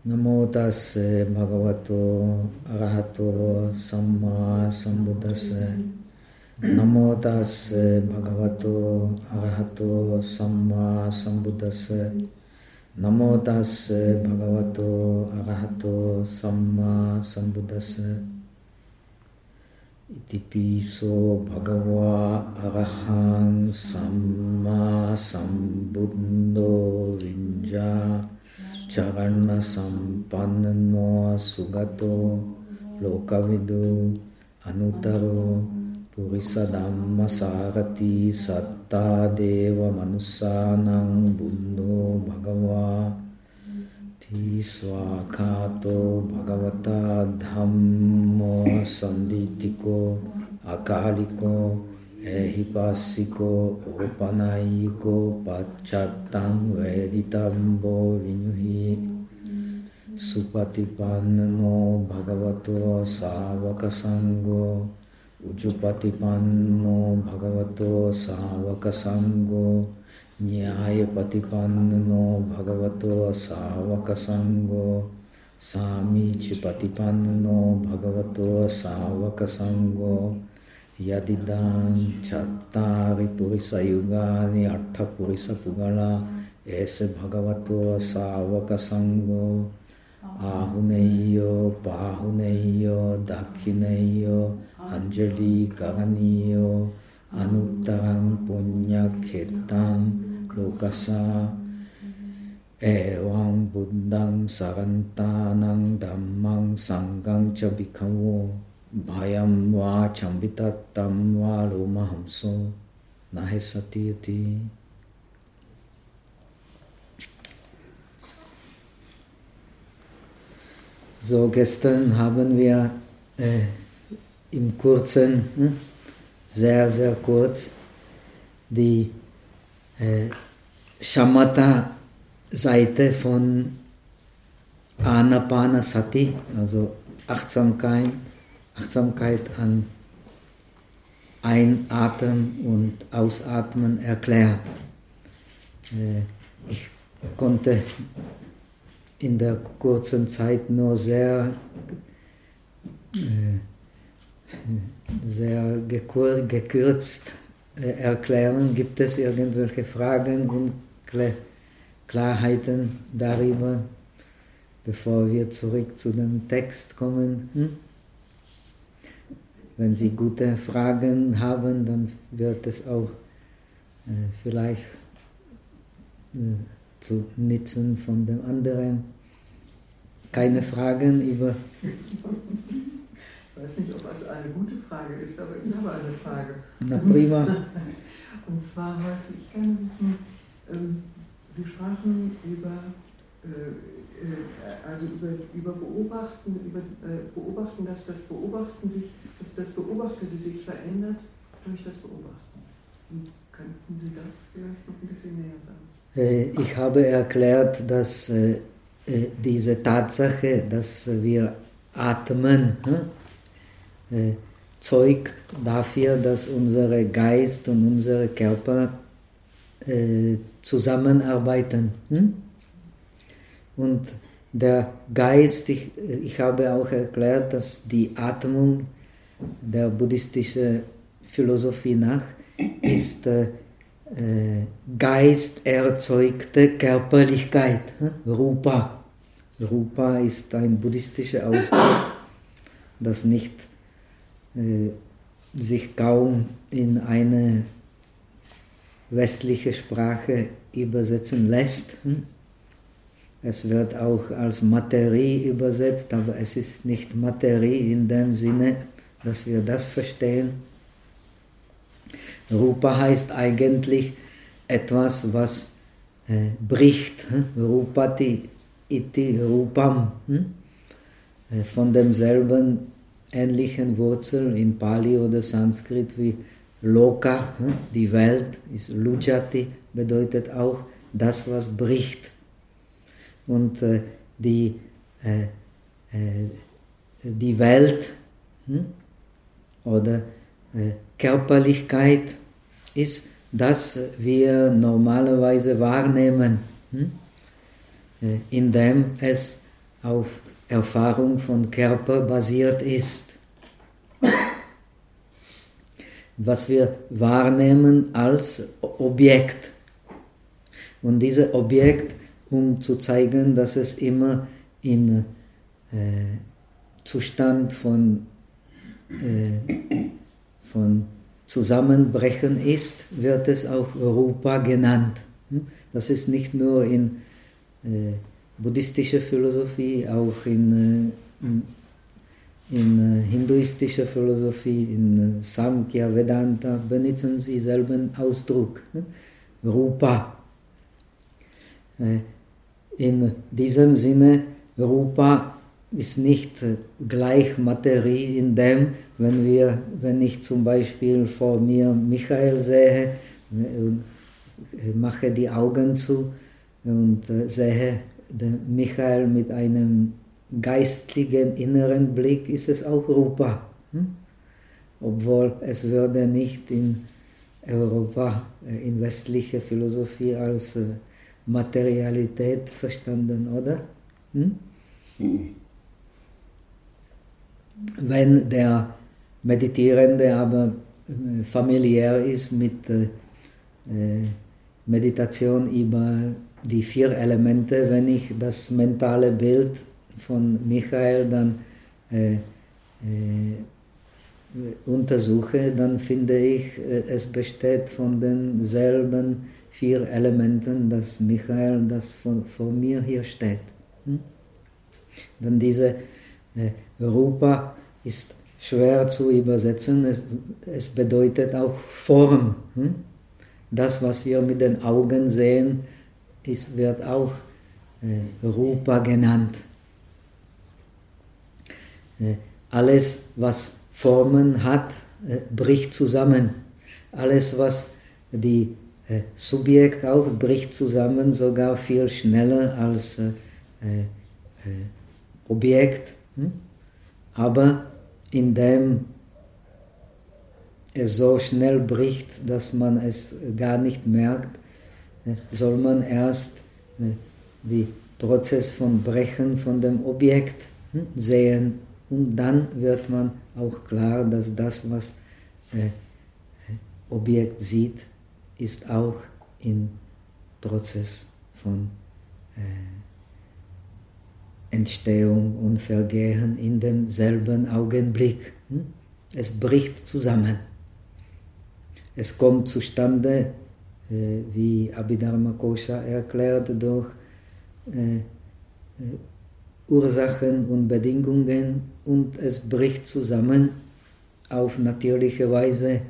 Namo tassa bhagavato arahato samma sambuddhassa. Namo tassa bhagavato arahato samma sambuddhassa. Namo tassa bhagavato arahato samma sambuddhassa. Itipiso bhagava arahang samma sambuddho vinja charana sampanno sugato lokavidu anuttaro purisa dhamma sarati satta deva manussanang buddho bhagava tisvakato bhagavata dhammo sanditiko akaliko ehipassiko upanayiko pacchattam veditambo vinyuhi supatipanno bhagavato savaka sangho ujupatipanno bhagavato savaka sangho Nyaya patipanno bhagavato savaka sangho Samici patipanno bhagavato savaka sangho Yadidam chattari purisa yugani atta purisa pugala ese bhagavato savaka sangho Ahuneyo pahuneyo dakhineyo anjali karaniyo Anuttarang punya khetang lokasa evam buddhang sarantanang dhammang sanghang cha bhikkhavu bhayam va chambitattam va lomahamso nahe satiyati. So, gestern haben wir im Kurzen, sehr, sehr kurz, die Shamatha-Seite von Anapanasati, also Achtsamkeit an Einatmen und Ausatmen erklärt. Ich konnte in der kurzen Zeit nur sehr gekürzt erklären. Gibt es irgendwelche Fragen und Klarheiten darüber, bevor wir zurück zu dem Text kommen? Wenn Sie gute Fragen haben, dann wird es auch vielleicht zu nützen von dem anderen. Keine Fragen über... Ich weiß nicht, ob es eine gute Frage ist, aber ich habe eine Frage. Na prima. Und zwar wollte ich gerne wissen, Sie sprachen über Beobachten, dass das Beobachtete sich verändert durch das Beobachten. Könnten Sie das vielleicht noch ein bisschen näher sagen? Ich habe erklärt, dass diese Tatsache, dass wir atmen, zeugt dafür, dass unser Geist und unser Körper zusammenarbeiten. Und der Geist, ich habe auch erklärt, dass die Atmung der buddhistischen Philosophie nach ist geisterzeugte Körperlichkeit, Rupa. Rupa ist ein buddhistischer Ausdruck, das nicht sich kaum in eine westliche Sprache übersetzen lässt. Es wird auch als Materie übersetzt, aber es ist nicht Materie in dem Sinne, dass wir das verstehen. Rupa heißt eigentlich etwas, was bricht. Rupati iti rupam. Von demselben ähnlichen Wurzel in Pali oder Sanskrit wie Loka, die Welt, ist Lujati, bedeutet auch das, was bricht. Und die Welt oder Körperlichkeit ist, das wir normalerweise wahrnehmen, indem es auf Erfahrung von Körper basiert ist. Was wir wahrnehmen als Objekt. Und dieses Objekt, um zu zeigen, dass es immer in Zustand von Zusammenbrechen ist, wird es auch Rupa genannt. Das ist nicht nur in buddhistischer Philosophie, auch in hinduistischer Philosophie, in Samkhya, Vedanta benutzen sie selben Ausdruck, Rupa. In diesem Sinne, Rupa ist nicht gleich Materie, in dem, wenn ich zum Beispiel vor mir Michael sehe, mache die Augen zu und sehe den Michael mit einem geistlichen inneren Blick, ist es auch Rupa. Obwohl es würde nicht in Europa, in westlicher Philosophie als Materialität verstanden, oder? Wenn der Meditierende aber familiär ist mit Meditation über die 4 Elemente, wenn ich das mentale Bild von Michael dann untersuche, dann finde ich, es besteht von denselben 4 Elementen, das Michael, das vor mir hier steht. Dann diese Rupa ist schwer zu übersetzen, es bedeutet auch Form. Das, was wir mit den Augen sehen, wird auch Rupa genannt. Alles, was Formen hat, bricht zusammen. Alles, was die Subjekt auch bricht zusammen, sogar viel schneller als Objekt. Aber indem es so schnell bricht, dass man es gar nicht merkt, soll man erst den Prozess von Brechen von dem Objekt sehen. Und dann wird man auch klar, dass das, was Objekt sieht, ist auch im Prozess von Entstehung und Vergehen in demselben Augenblick. Es bricht zusammen. Es kommt zustande, wie Abhidharma Kosha erklärt, durch Ursachen und Bedingungen und es bricht zusammen auf natürliche Weise.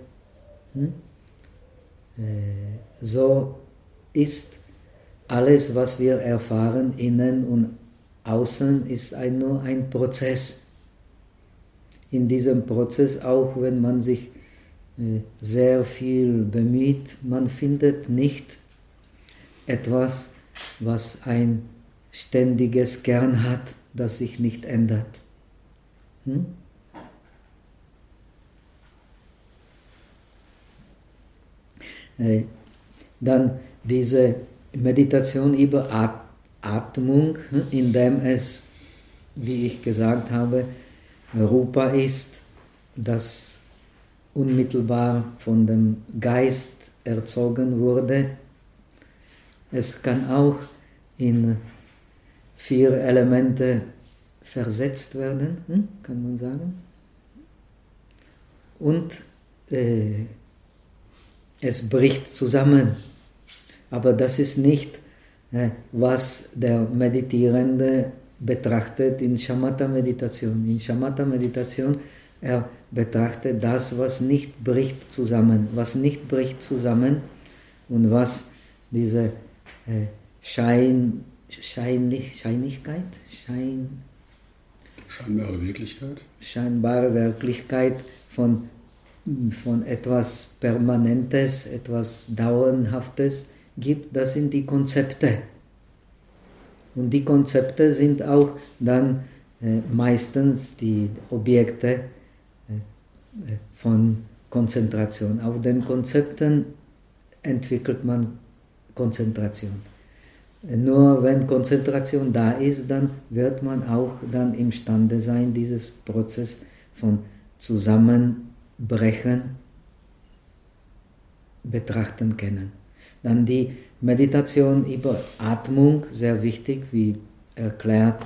So ist alles, was wir erfahren, innen und außen, ist nur ein Prozess. In diesem Prozess, auch wenn man sich sehr viel bemüht, man findet nicht etwas, was ein ständiges Kern hat, das sich nicht ändert. Dann diese Meditation über Atmung, indem es, wie ich gesagt habe, Rupa ist, das unmittelbar von dem Geist erzogen wurde. Es kann auch in 4 Elemente versetzt werden, kann man sagen. Und es bricht zusammen. Aber das ist nicht, was der Meditierende betrachtet in Shamatha-Meditation. In Shamatha-Meditation er betrachtet das, was nicht bricht zusammen. Was nicht bricht zusammen und was diese scheinbare Wirklichkeit von etwas Permanentes, etwas Dauerhaftes gibt, das sind die Konzepte. Und die Konzepte sind auch dann meistens die Objekte von Konzentration. Auf den Konzepten entwickelt man Konzentration. Nur wenn Konzentration da ist, dann wird man auch dann imstande sein, dieses Prozess von Zusammenbrechen betrachten können. Dann die Meditation über Atmung, sehr wichtig, wie erklärt,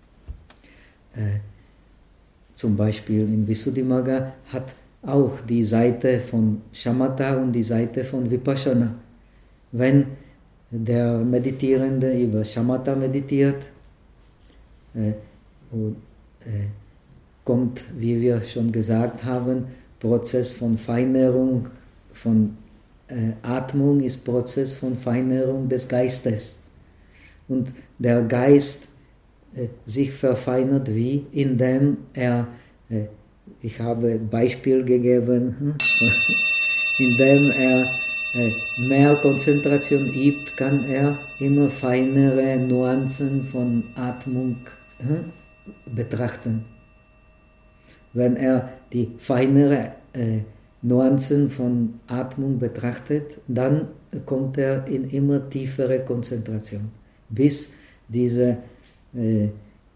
zum Beispiel in Visuddhimagga, hat auch die Seite von Shamatha und die Seite von Vipassana. Wenn der Meditierende über Shamatha meditiert, kommt, wie wir schon gesagt haben, Prozess von Feinerung, von Atmung ist Prozess von Feinerung des Geistes. Und der Geist sich verfeinert wie, indem er, ich habe Beispiel gegeben, indem er mehr Konzentration übt, kann er immer feinere Nuancen von Atmung betrachten. Wenn er die feinere Nuancen von Atmung betrachtet, dann kommt er in immer tiefere Konzentration, bis diese, wie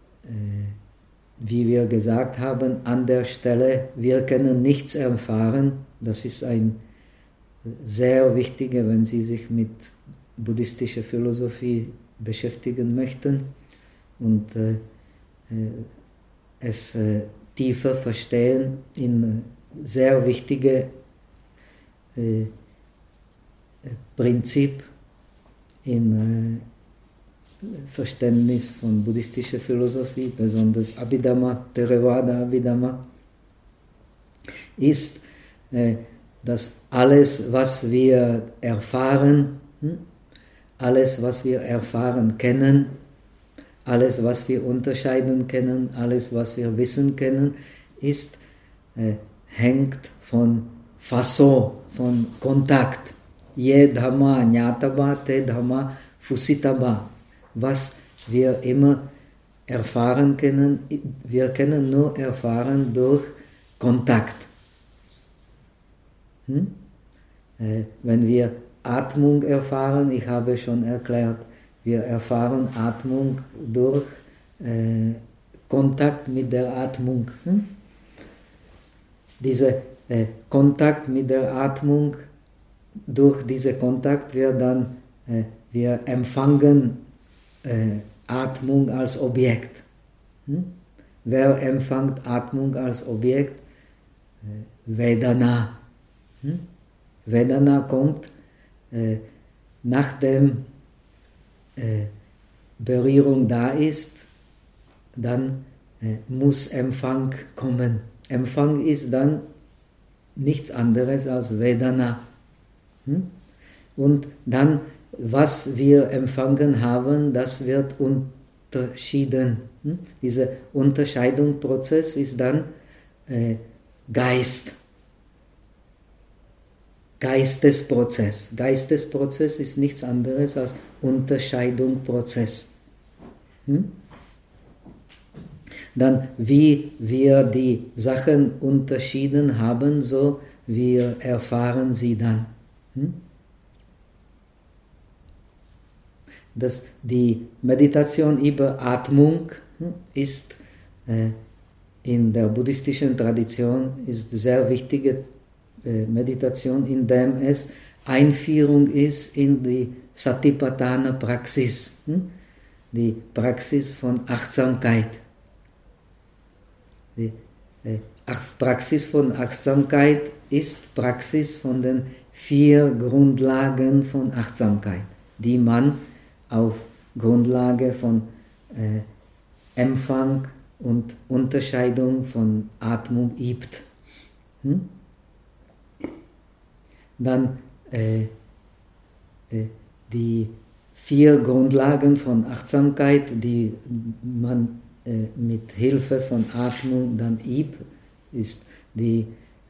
wir gesagt haben, an der Stelle, wir können nichts erfahren. Das ist ein sehr wichtiger, wenn Sie sich mit buddhistischer Philosophie beschäftigen möchten und es tiefer verstehen, in sehr wichtige Prinzip in Verständnis von buddhistischer Philosophie, besonders Abhidhamma, Theravada Abhidhamma, ist, dass alles, was wir erfahren, alles, was wir erfahren können, alles, was wir unterscheiden können, alles, was wir wissen können, ist, hängt von Faso, von Kontakt. Ye Dhamma Jnataba, Te Dhamma Fusitaba. Was wir immer erfahren können, wir können nur erfahren durch Kontakt. Wenn wir Atmung erfahren, ich habe schon erklärt, wir erfahren Atmung durch Kontakt mit der Atmung. Dieser Kontakt mit der Atmung, durch diesen Kontakt wir empfangen Atmung als Objekt. Wer empfängt Atmung als Objekt? Vedana. Vedana kommt, nachdem Berührung da ist, dann muss Empfang kommen. Empfang ist dann nichts anderes als Vedana. Und dann, was wir empfangen haben, das wird unterschieden. Dieser Unterscheidungsprozess ist dann Geist. Geistesprozess. Geistesprozess ist nichts anderes als Unterscheidungsprozess. Dann, wie wir die Sachen unterschieden haben, so wir erfahren sie dann. Die Meditation über Atmung ist in der buddhistischen Tradition ist sehr wichtige Meditation, indem es Einführung ist in die Satipatthana Praxis, die Praxis von Achtsamkeit. Die Praxis von Achtsamkeit ist Praxis von den 4 Grundlagen von Achtsamkeit, die man auf Grundlage von Empfang und Unterscheidung von Atmung übt. Dann die 4 Grundlagen von Achtsamkeit, die man mit Hilfe von Atmung dann übt, ist die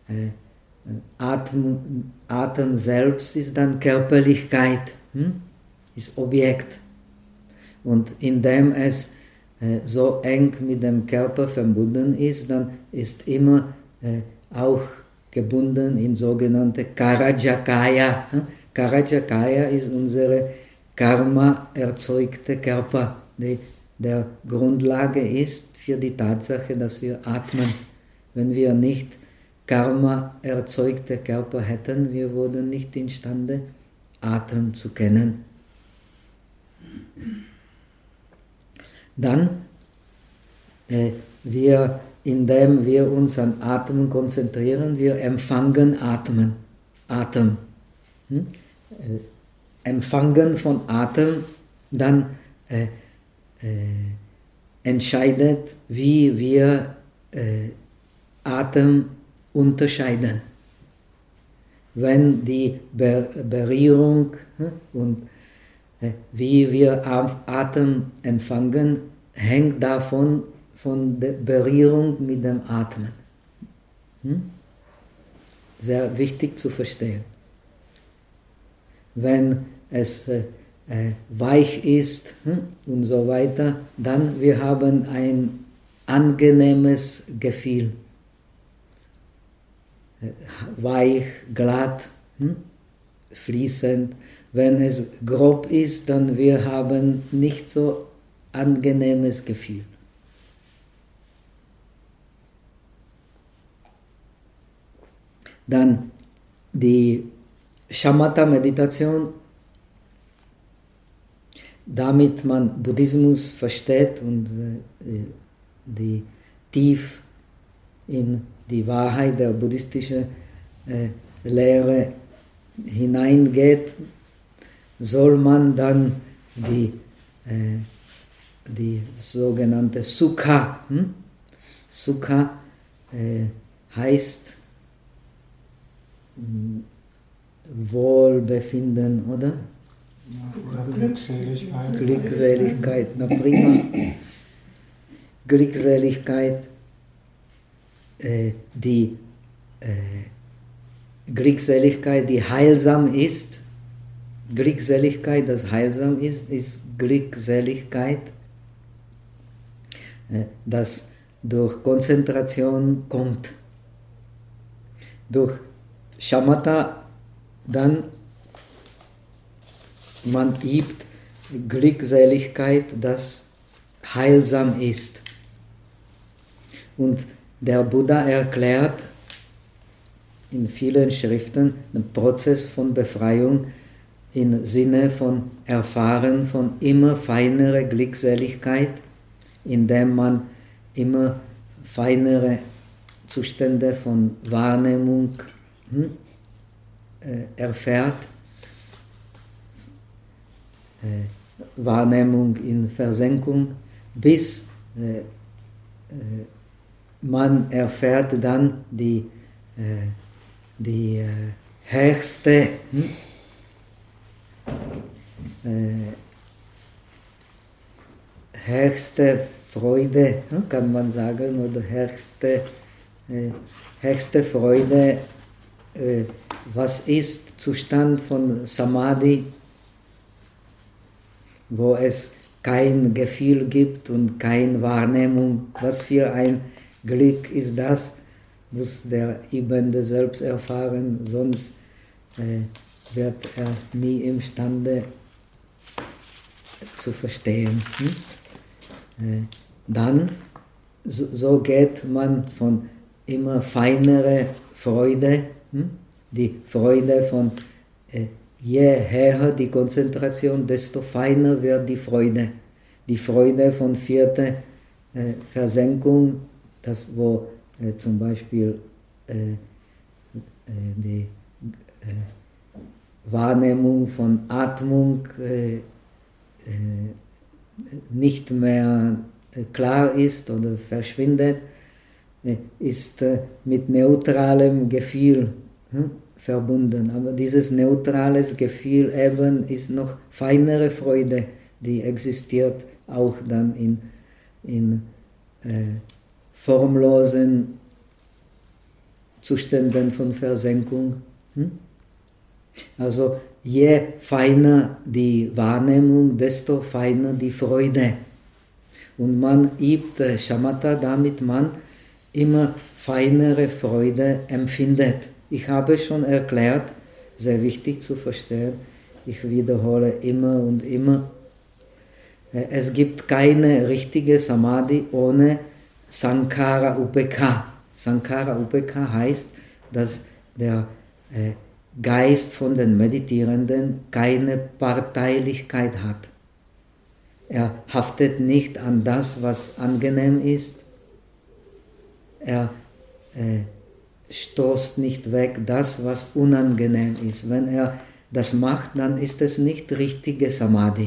Atem selbst ist dann Körperlichkeit, ist Objekt. Und indem es so eng mit dem Körper verbunden ist, dann ist immer auch gebunden in sogenannte Karajakaya. Karajakaya ist unsere Karma erzeugte Körper, die der Grundlage ist für die Tatsache, dass wir atmen. Wenn wir nicht Karma erzeugte Körper hätten, wir würden nicht imstande, Atem zu kennen. Dann, indem wir uns an Atmen konzentrieren, wir empfangen Atem. Empfangen von Atem, dann entscheidet, wie wir Atem unterscheiden. Wenn die Berührung und wie wir Atem empfangen, hängt davon von der Berührung mit dem Atmen. Sehr wichtig zu verstehen. Wenn es weich ist und so weiter, dann wir haben ein angenehmes Gefühl. Weich, glatt, fließend. Wenn es grob ist, dann wir haben nicht so angenehmes Gefühl. Dann die Shamatha-Meditation, damit man Buddhismus versteht und die tief in die Wahrheit der buddhistischen Lehre hineingeht, soll man dann die sogenannte Sukha. Sukha heißt Wohlbefinden, oder? Glückseligkeit. Glückseligkeit, na prima. Glückseligkeit, die Glückseligkeit, die heilsam ist. Glückseligkeit, das heilsam ist Glückseligkeit, das durch Konzentration kommt. Durch Shamatha dann man übt Glückseligkeit, das heilsam ist. Und der Buddha erklärt in vielen Schriften den Prozess von Befreiung im Sinne von Erfahren von immer feinerer Glückseligkeit, indem man immer feinere Zustände von Wahrnehmung erfährt. Wahrnehmung in Versenkung, bis man erfährt dann die höchste Freude, kann man sagen, oder höchste Freude, was ist Zustand von Samadhi, wo es kein Gefühl gibt und keine Wahrnehmung. Was für ein Glück ist das, muss der Übende selbst erfahren, sonst wird er nie imstande zu verstehen. Dann, so geht man von immer feinere Freude, die Freude von je höher die Konzentration, desto feiner wird die Freude. Die Freude von vierter Versenkung, das wo zum Beispiel die Wahrnehmung von Atmung nicht mehr klar ist oder verschwindet, ist mit neutralem Gefühl verbunden. Aber dieses neutrales Gefühl eben ist noch feinere Freude, die existiert auch dann in formlosen Zuständen von Versenkung. Also je feiner die Wahrnehmung, desto feiner die Freude. Und man übt Shamatha, damit man immer feinere Freude empfindet. Ich habe schon erklärt, sehr wichtig zu verstehen, ich wiederhole immer und immer, es gibt keine richtige Samadhi ohne Sankhara Upekha. Sankhara Upekha heißt, dass der Geist von den Meditierenden keine Parteilichkeit hat. Er haftet nicht an das, was angenehm ist. Er stoßt nicht weg das, was unangenehm ist. Wenn er das macht, dann ist es nicht richtige Samadhi.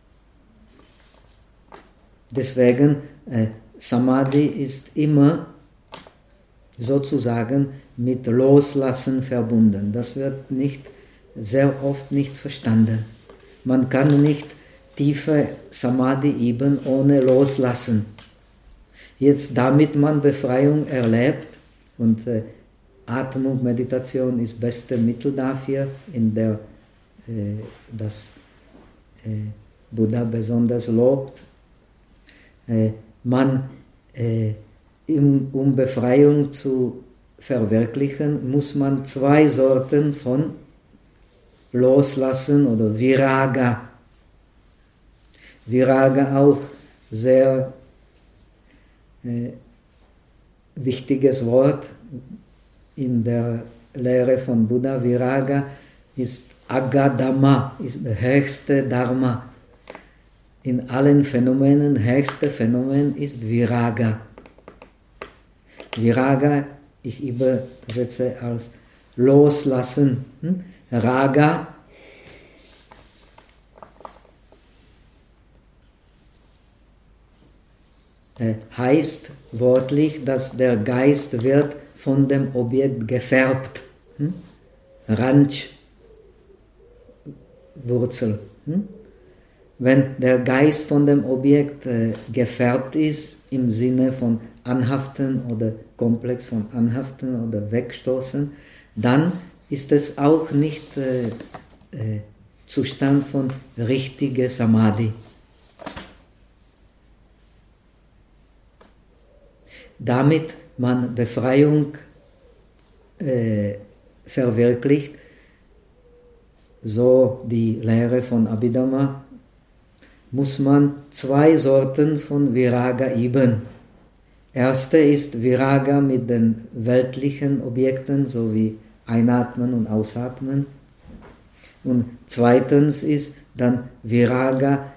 Deswegen, Samadhi ist immer sozusagen mit Loslassen verbunden. Das wird sehr oft nicht verstanden. Man kann nicht tiefe Samadhi üben ohne Loslassen. Jetzt, damit man Befreiung erlebt, und Atmung, Meditation ist das beste Mittel dafür, in der das Buddha besonders lobt. Um Befreiung zu verwirklichen, muss man 2 Sorten von Loslassen oder Viraga. Viraga auch sehr wichtiges Wort in der Lehre von Buddha. Viraga ist Agadama, ist der höchste Dharma. In allen Phänomenen, höchste Phänomen ist Viraga. Viraga, ich übersetze als Loslassen. Raga heißt wörtlich, dass der Geist wird von dem Objekt gefärbt. Ranch, Wurzel. Wenn der Geist von dem Objekt gefärbt ist, im Sinne von Anhaften oder Komplex von Anhaften oder Wegstoßen, dann ist es auch nicht Zustand von richtiger Samadhi. Damit man Befreiung verwirklicht, so die Lehre von Abhidhamma, muss man 2 Sorten von Viraga üben. Erste ist Viraga mit den weltlichen Objekten, sowie Einatmen und Ausatmen. Und zweitens ist dann Viraga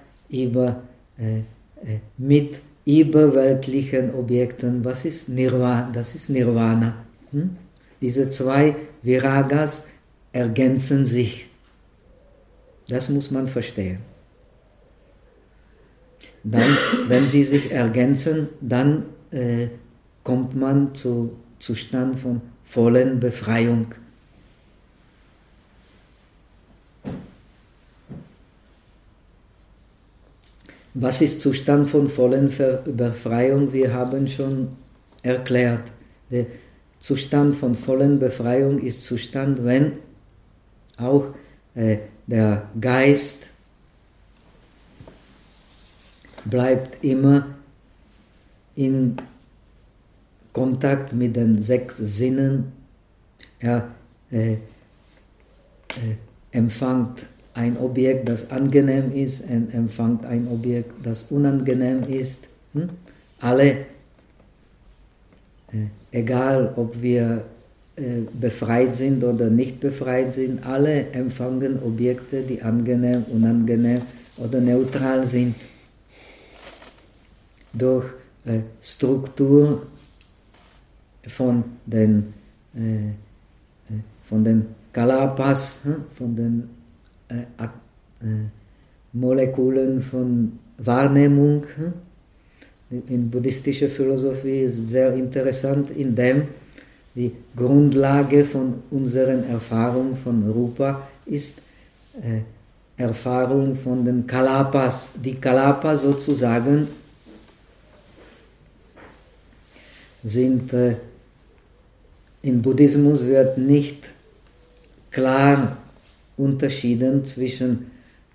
mit überweltlichen Objekten. Was ist Nirvana? Das ist Nirvana. Diese 2 Viragas ergänzen sich. Das muss man verstehen. Dann, wenn sie sich ergänzen, dann kommt man zu Zustand von vollen Befreiung. Was ist Zustand von vollen Befreiung? Wir haben schon erklärt. Der Zustand von vollen Befreiung ist Zustand, wenn auch der Geist bleibt immer in Kontakt mit den 6 Sinnen. Er empfängt ein Objekt, das angenehm ist, und empfängt ein Objekt, das unangenehm ist. Alle, egal ob wir befreit sind oder nicht befreit sind, alle empfangen Objekte, die angenehm, unangenehm oder neutral sind. Durch Struktur von den Kalapas, von den Molekulen von Wahrnehmung. In buddhistischer Philosophie ist sehr interessant, indem die Grundlage von unseren Erfahrungen von Rupa ist Erfahrung von den Kalapas. Die Kalapas sozusagen sind, im Buddhismus wird nicht klar unterschieden zwischen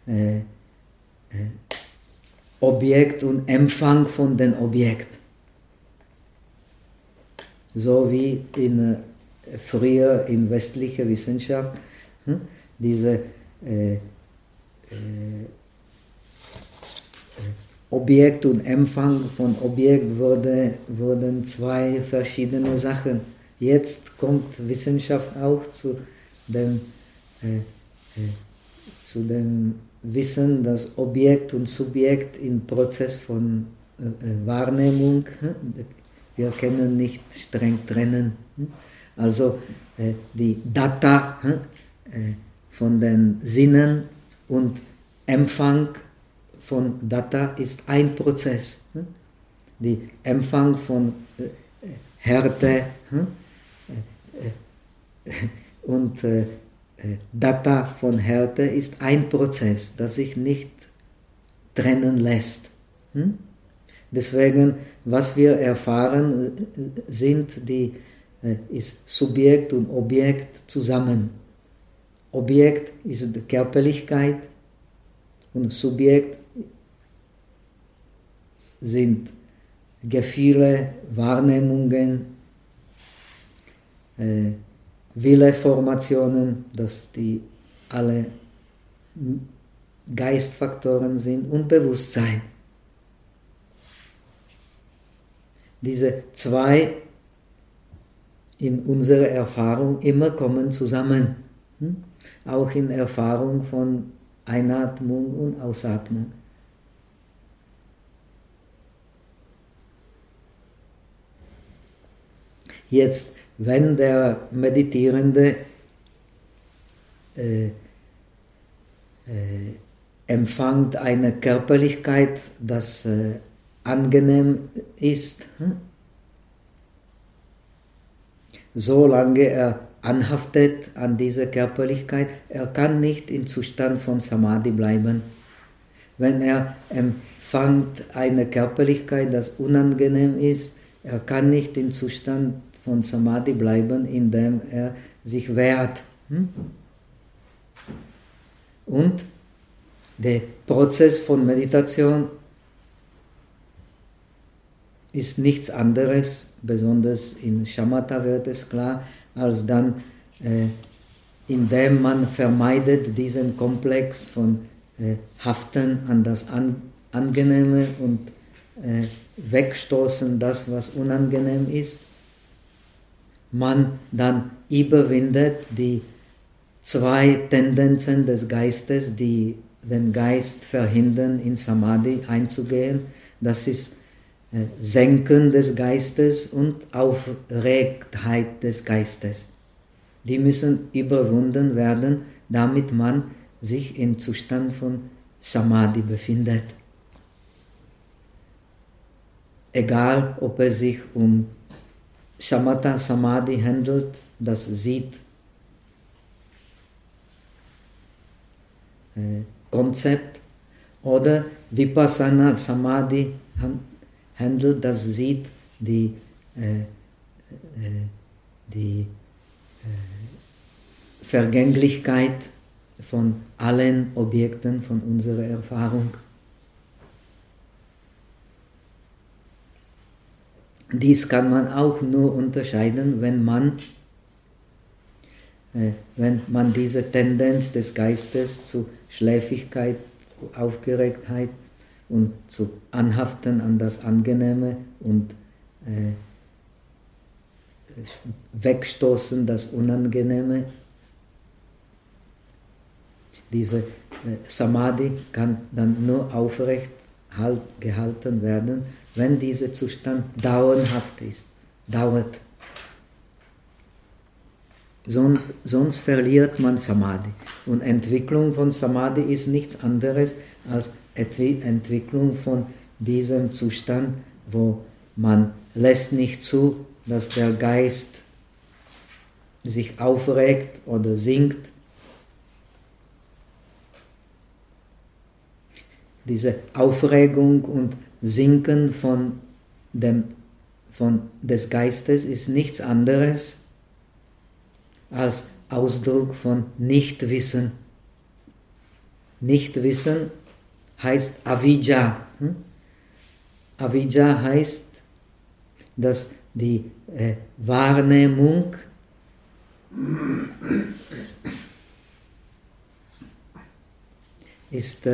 Objekt und Empfang von dem Objekt. So wie früher in westlicher Wissenschaft diese Objekt und Empfang von Objekt wurden zwei verschiedene Sachen. Jetzt kommt Wissenschaft auch zu dem Wissen, dass Objekt und Subjekt im Prozess von Wahrnehmung, wir können nicht streng trennen. Also die Data von den Sinnen und Empfang von Data ist ein Prozess. Die Empfang von Härte und Data von Härte ist ein Prozess, das sich nicht trennen lässt. Deswegen, was wir erfahren, ist Subjekt und Objekt zusammen. Objekt ist die Körperlichkeit und Subjekt sind Gefühle, Wahrnehmungen, Willeformationen, dass die alle Geistfaktoren sind und Bewusstsein. Diese zwei in unserer Erfahrung immer kommen zusammen. Auch in Erfahrung von Einatmung und Ausatmung. Jetzt, wenn der Meditierende empfängt eine Körperlichkeit, das angenehm ist, solange er anhaftet an diese Körperlichkeit, er kann nicht im Zustand von Samadhi bleiben. Wenn er empfängt eine Körperlichkeit, das unangenehm ist, er kann nicht im Zustand von Samadhi bleiben, indem er sich wehrt. Und der Prozess von Meditation ist nichts anderes, besonders in Shamatha wird es klar, als dann, indem man vermeidet diesen Komplex von Haften an das Angenehme und wegstoßen das, was unangenehm ist, man dann überwindet die zwei Tendenzen des Geistes, die den Geist verhindern, in Samadhi einzugehen. Das ist Senken des Geistes und Aufregtheit des Geistes. Die müssen überwunden werden, damit man sich im Zustand von Samadhi befindet. Egal, ob es sich um Shamatha Samadhi handelt, das sieht Konzept, oder Vipassana Samadhi handelt, das sieht die Vergänglichkeit von allen Objekten von unserer Erfahrung. Dies kann man auch nur unterscheiden, wenn man diese Tendenz des Geistes zu Schläfrigkeit, Aufgeregtheit und zu Anhaften an das Angenehme und Wegstoßen das Unangenehme. Diese Samadhi kann dann nur aufrecht gehalten werden, wenn dieser Zustand dauerhaft ist, dauert. Sonst verliert man Samadhi. Und Entwicklung von Samadhi ist nichts anderes als Entwicklung von diesem Zustand, wo man lässt nicht zu, dass der Geist sich aufregt oder sinkt. Diese Aufregung und Sinken des Geistes ist nichts anderes als Ausdruck von Nichtwissen. Nichtwissen heißt Avijja. Avijja heißt, dass die Wahrnehmung ist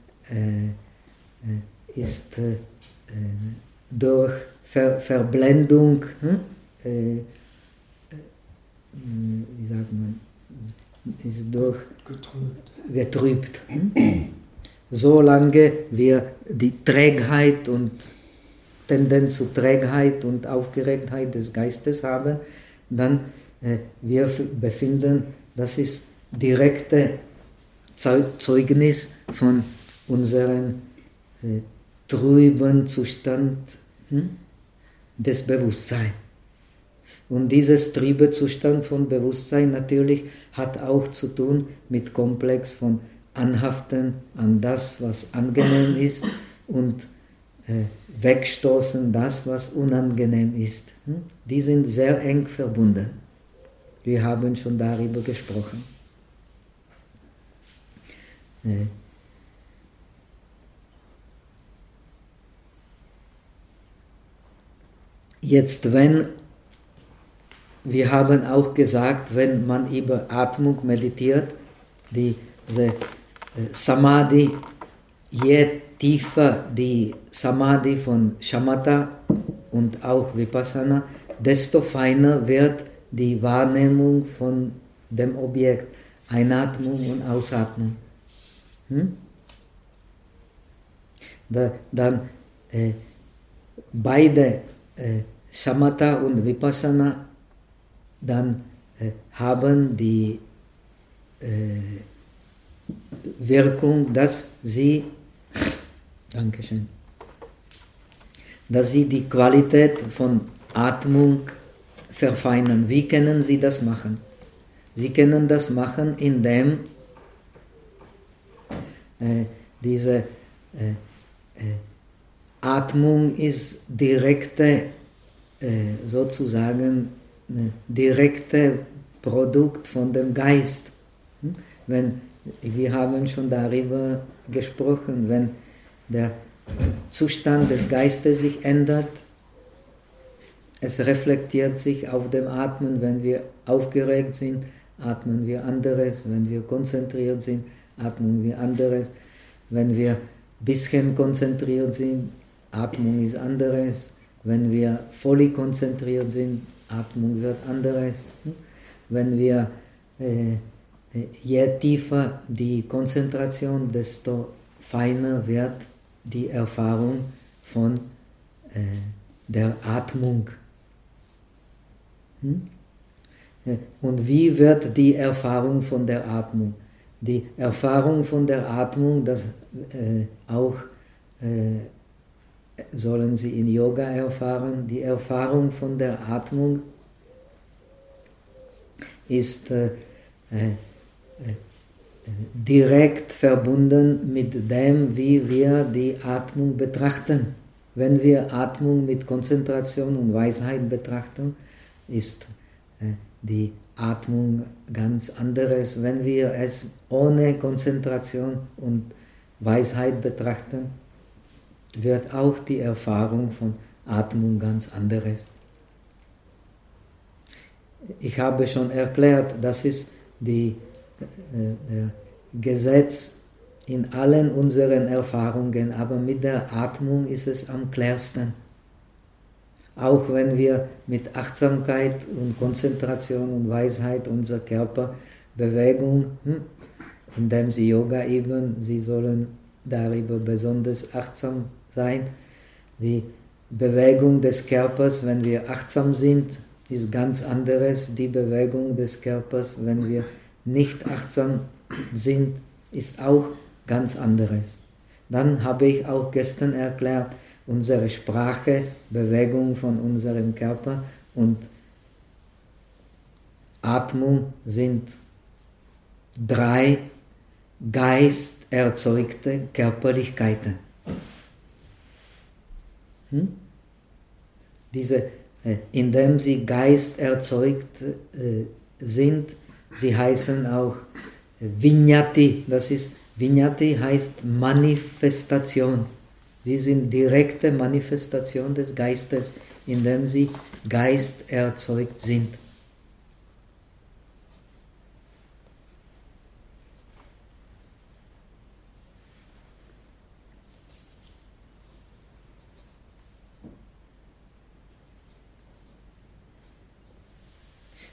durch Verblendung, wie sagt man, ist durch getrübt. Solange wir die Trägheit und Tendenz zu Trägheit und Aufgeregtheit des Geistes haben, dann wir befinden, das ist direkte Zeugnis von unserem trüben Zustand des Bewusstseins. Und dieses trübe Zustand von Bewusstsein natürlich hat auch zu tun mit Komplex von Anhaften an das, was angenehm ist und wegstoßen das, was unangenehm ist. Die sind sehr eng verbunden. Wir haben schon darüber gesprochen. Jetzt, wir haben auch gesagt, wenn man über Atmung meditiert, diese Samadhi, je tiefer die Samadhi von Shamatha und auch Vipassana, desto feiner wird die Wahrnehmung von dem Objekt, Einatmung und Ausatmung. Dann beide Shamatha und Vipassana dann haben die Wirkung, dass sie die Qualität von Atmung verfeinern. Wie können sie das machen? Sie können das machen, indem diese Atmung ist direkte, sozusagen direkte Produkt von dem Geist. Wir haben schon darüber gesprochen, wenn der Zustand des Geistes sich ändert, es reflektiert sich auf dem Atmen. Wenn wir aufgeregt sind, atmen wir anderes. Wenn wir konzentriert sind, atmen wir anderes. Wenn wir ein bisschen konzentriert sind, Atmung ist anderes. Wenn wir voll konzentriert sind, Atmung wird anderes. Wenn wir, je tiefer die Konzentration, desto feiner wird die Erfahrung von der Atmung. Und wie wird die Erfahrung von der Atmung? Die Erfahrung von der Atmung, das auch sollen Sie in Yoga erfahren, die Erfahrung von der Atmung ist direkt verbunden mit dem, wie wir die Atmung betrachten. Wenn wir Atmung mit Konzentration und Weisheit betrachten, ist die Atmung ganz anderes. Wenn wir es ohne Konzentration und Weisheit betrachten, wird auch die Erfahrung von Atmung ganz anderes. Ich habe schon erklärt, das ist das Gesetz in allen unseren Erfahrungen, aber mit der Atmung ist es am klärsten. Auch wenn wir mit Achtsamkeit und Konzentration und Weisheit unser Körperbewegung, indem sie Yoga üben, sie sollen darüber besonders achtsam sein. Die Bewegung des Körpers, wenn wir achtsam sind, ist ganz anderes. Die Bewegung des Körpers, wenn wir nicht achtsam sind, ist auch ganz anderes. Dann habe ich auch gestern erklärt, unsere Sprache, Bewegung von unserem Körper und Atmung sind 3 geisterzeugte Körperlichkeiten. Indem sie geisterzeugt sind, sie heißen auch Vinyati. Vinyati heißt Manifestation. Sie sind direkte Manifestation des Geistes, indem sie geisterzeugt sind.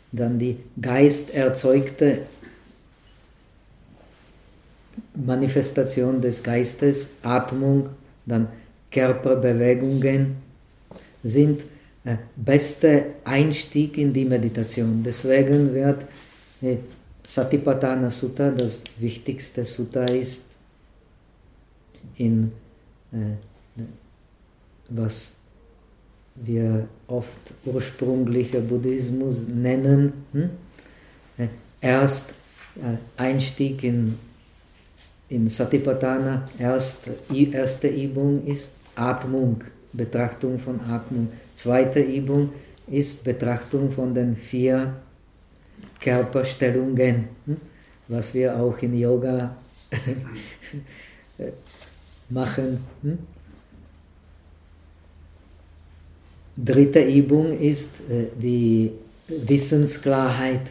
dann die geisterzeugte Manifestation des Geistes, Atmung, dann Körperbewegungen sind bester Einstieg in die Meditation. Deswegen wird Satipatthana Sutta das wichtigste Sutta ist in was wir oft ursprünglicher Buddhismus nennen. Erst Einstieg in Satipatthana, erste Übung ist Atmung, Betrachtung von Atmung. Zweite Übung ist Betrachtung von den 4 Körperstellungen, was wir auch in Yoga machen. Dritte Übung ist die Wissensklarheit.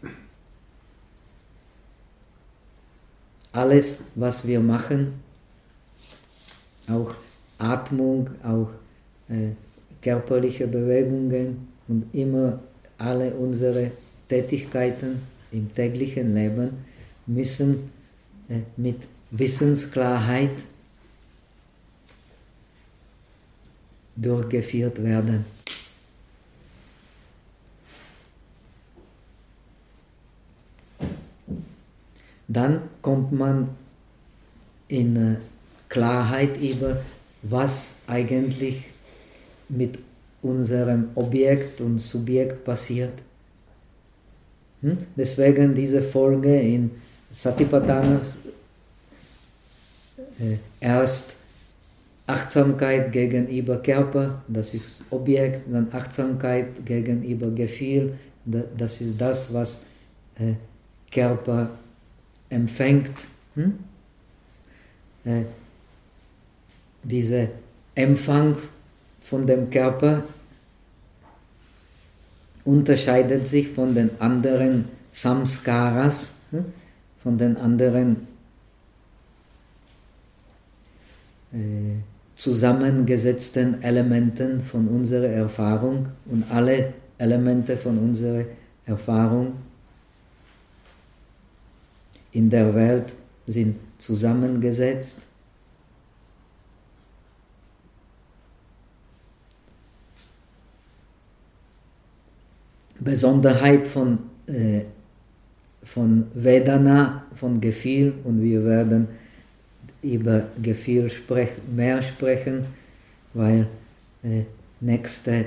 Alles, was wir machen, auch Atmung, auch körperliche Bewegungen und immer alle unsere Tätigkeiten im täglichen Leben müssen mit Wissensklarheit durchgeführt werden. Dann kommt man in Klarheit über, was eigentlich mit unserem Objekt und Subjekt passiert. Deswegen diese Folge in Satipatthana erst Achtsamkeit gegenüber Körper, das ist Objekt, dann Achtsamkeit gegenüber Gefühl, das ist das, was Körper empfängt. Dieser Empfang von dem Körper unterscheidet sich von den anderen Samskaras, von den anderen zusammengesetzten Elementen von unserer Erfahrung, und alle Elemente von unserer Erfahrung in der Welt sind zusammengesetzt. Besonderheit von Vedana, von Gefühl, und wir werden über Gefühl mehr sprechen, weil nächste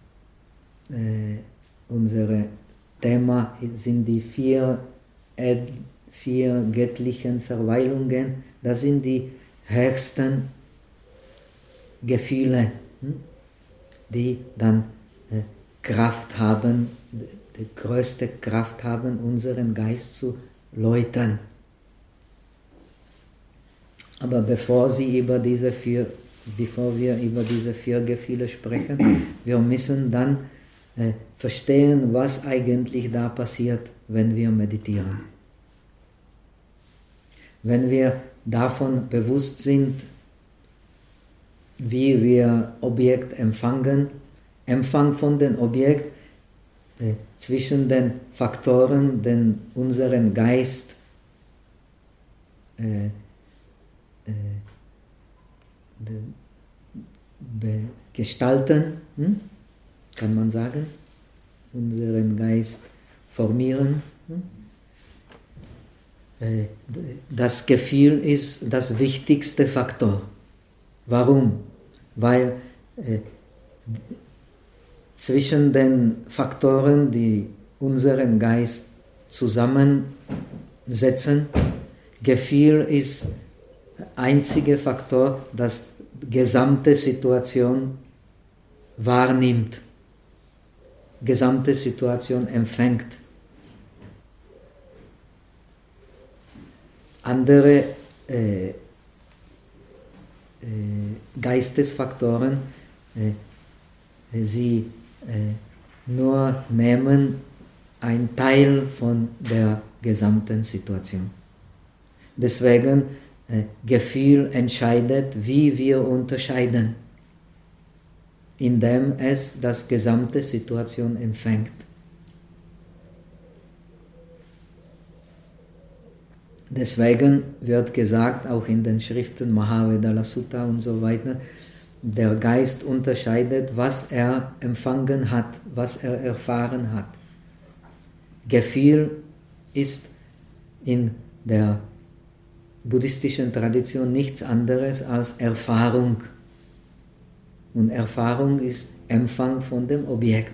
unser Thema sind die 4 göttlichen Verweilungen. Das sind die höchsten Gefühle, die dann Kraft haben, die größte Kraft haben, unseren Geist zu läutern. Aber bevor wir über diese 4 Gefühle sprechen, wir müssen dann verstehen, was eigentlich da passiert, wenn wir meditieren. Wenn wir davon bewusst sind, wie wir Objekt empfangen, Empfang von dem Objekt zwischen den Faktoren, die unseren Geist gestalten, kann man sagen, unseren Geist formieren. Das Gefühl ist das wichtigste Faktor. Warum? Weil zwischen den Faktoren, die unseren Geist zusammensetzen, Gefühl ist der einzige Faktor, das die gesamte Situation wahrnimmt, gesamte Situation empfängt. Andere Geistesfaktoren, sie nur nehmen einen Teil von der gesamten Situation. Deswegen Gefühl entscheidet, wie wir unterscheiden, indem es das gesamte Situation empfängt. Deswegen wird gesagt, auch in den Schriften Mahavedala Sutta und so weiter, der Geist unterscheidet, was er empfangen hat, was er erfahren hat. Gefühl ist in der buddhistischen Tradition nichts anderes als Erfahrung. Und Erfahrung ist Empfang von dem Objekt.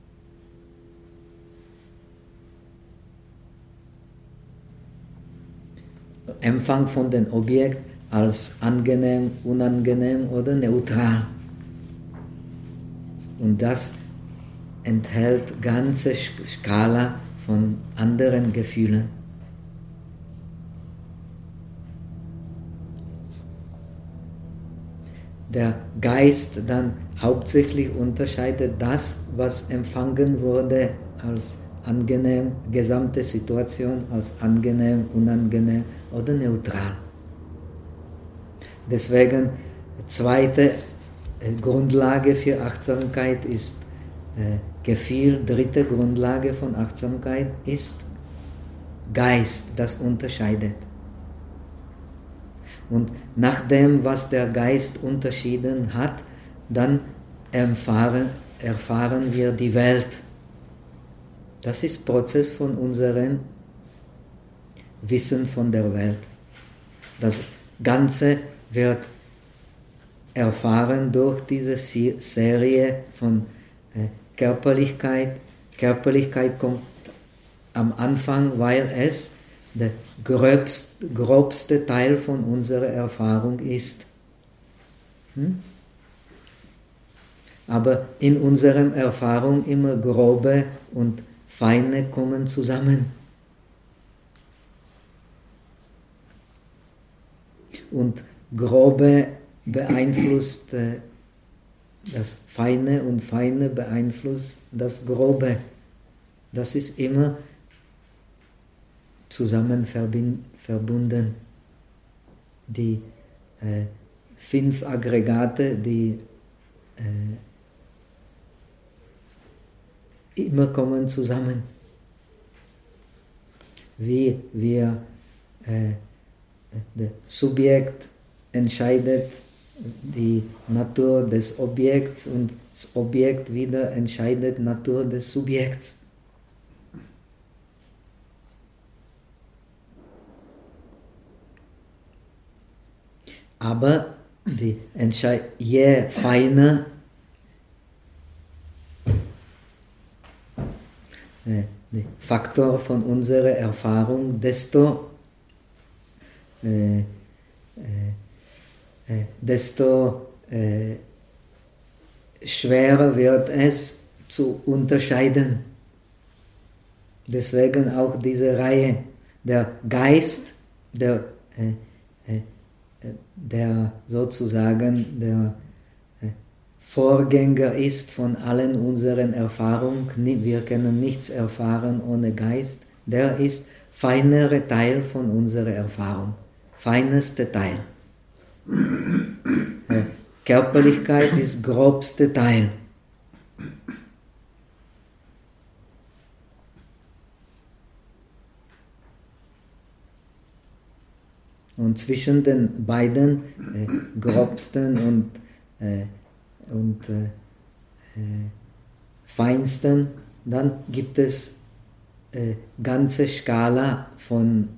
Empfang von dem Objekt als angenehm, unangenehm oder neutral. Und das enthält ganze Skala von anderen Gefühlen. Der Geist dann hauptsächlich unterscheidet das, was empfangen wurde als angenehm, gesamte Situation als angenehm, unangenehm oder neutral. Deswegen zweite Grundlage für Achtsamkeit ist Gefühl, dritte Grundlage von Achtsamkeit ist Geist, das unterscheidet. Und nach dem, was der Geist unterschieden hat, dann erfahren wir die Welt. Das ist Prozess von unserem Wissen von der Welt. Das Ganze wird erfahren durch diese Serie von Körperlichkeit. Körperlichkeit kommt am Anfang, weil es der grobste Teil von unserer Erfahrung ist. Aber in unserer Erfahrung immer grobe und feine kommen zusammen. Und grobe beeinflusst das Feine und Feine beeinflusst das Grobe. Das ist immer zusammen verbunden. Die 5 Aggregate, die immer kommen zusammen. Wie wir das Subjekt entscheidet die Natur des Objekts und das Objekt wieder entscheidet Natur des Subjekts. Aber je feiner der Faktor von unserer Erfahrung, desto schwerer wird es zu unterscheiden. Deswegen auch diese Reihe. Der Geist, der sozusagen der Vorgänger ist von allen unseren Erfahrungen, wir können nichts erfahren ohne Geist, der ist feinere Teil von unserer Erfahrung, feineste Teil. Körperlichkeit ist grobste Teil. Und zwischen den beiden grobsten und feinsten, dann gibt es ganze Skala von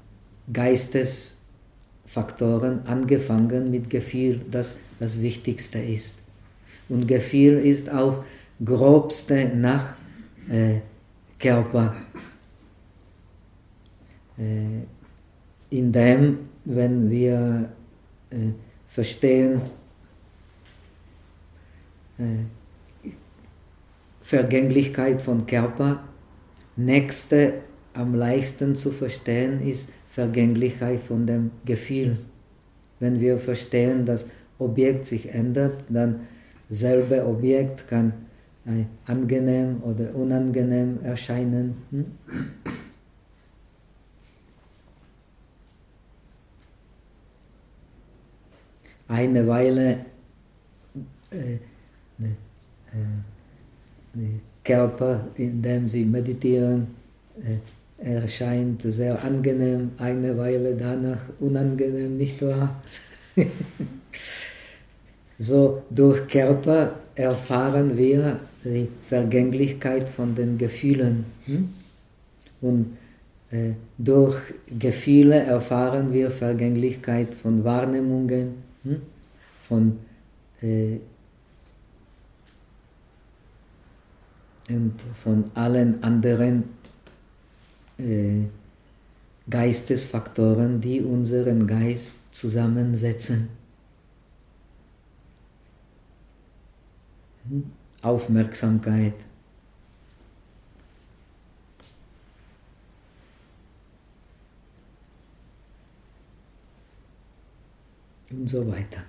Geistesfaktoren, angefangen mit Gefühl, das das Wichtigste ist. Und Gefühl ist auch grobste nach Körper. Indem, wenn wir verstehen, Vergänglichkeit von Körper, nächste am leichtesten zu verstehen ist Vergänglichkeit von dem Gefühl. Wenn wir verstehen, dass Objekt sich ändert, dann selbe Objekt kann angenehm oder unangenehm erscheinen. Eine Weile Körper, indem sie meditieren, erscheint sehr angenehm, eine Weile danach unangenehm, nicht wahr? So, durch Körper erfahren wir die Vergänglichkeit von den Gefühlen. Und durch Gefühle erfahren wir Vergänglichkeit von Wahrnehmungen, und von allen anderen Geistesfaktoren, die unseren Geist zusammensetzen. Aufmerksamkeit. Und so weiter.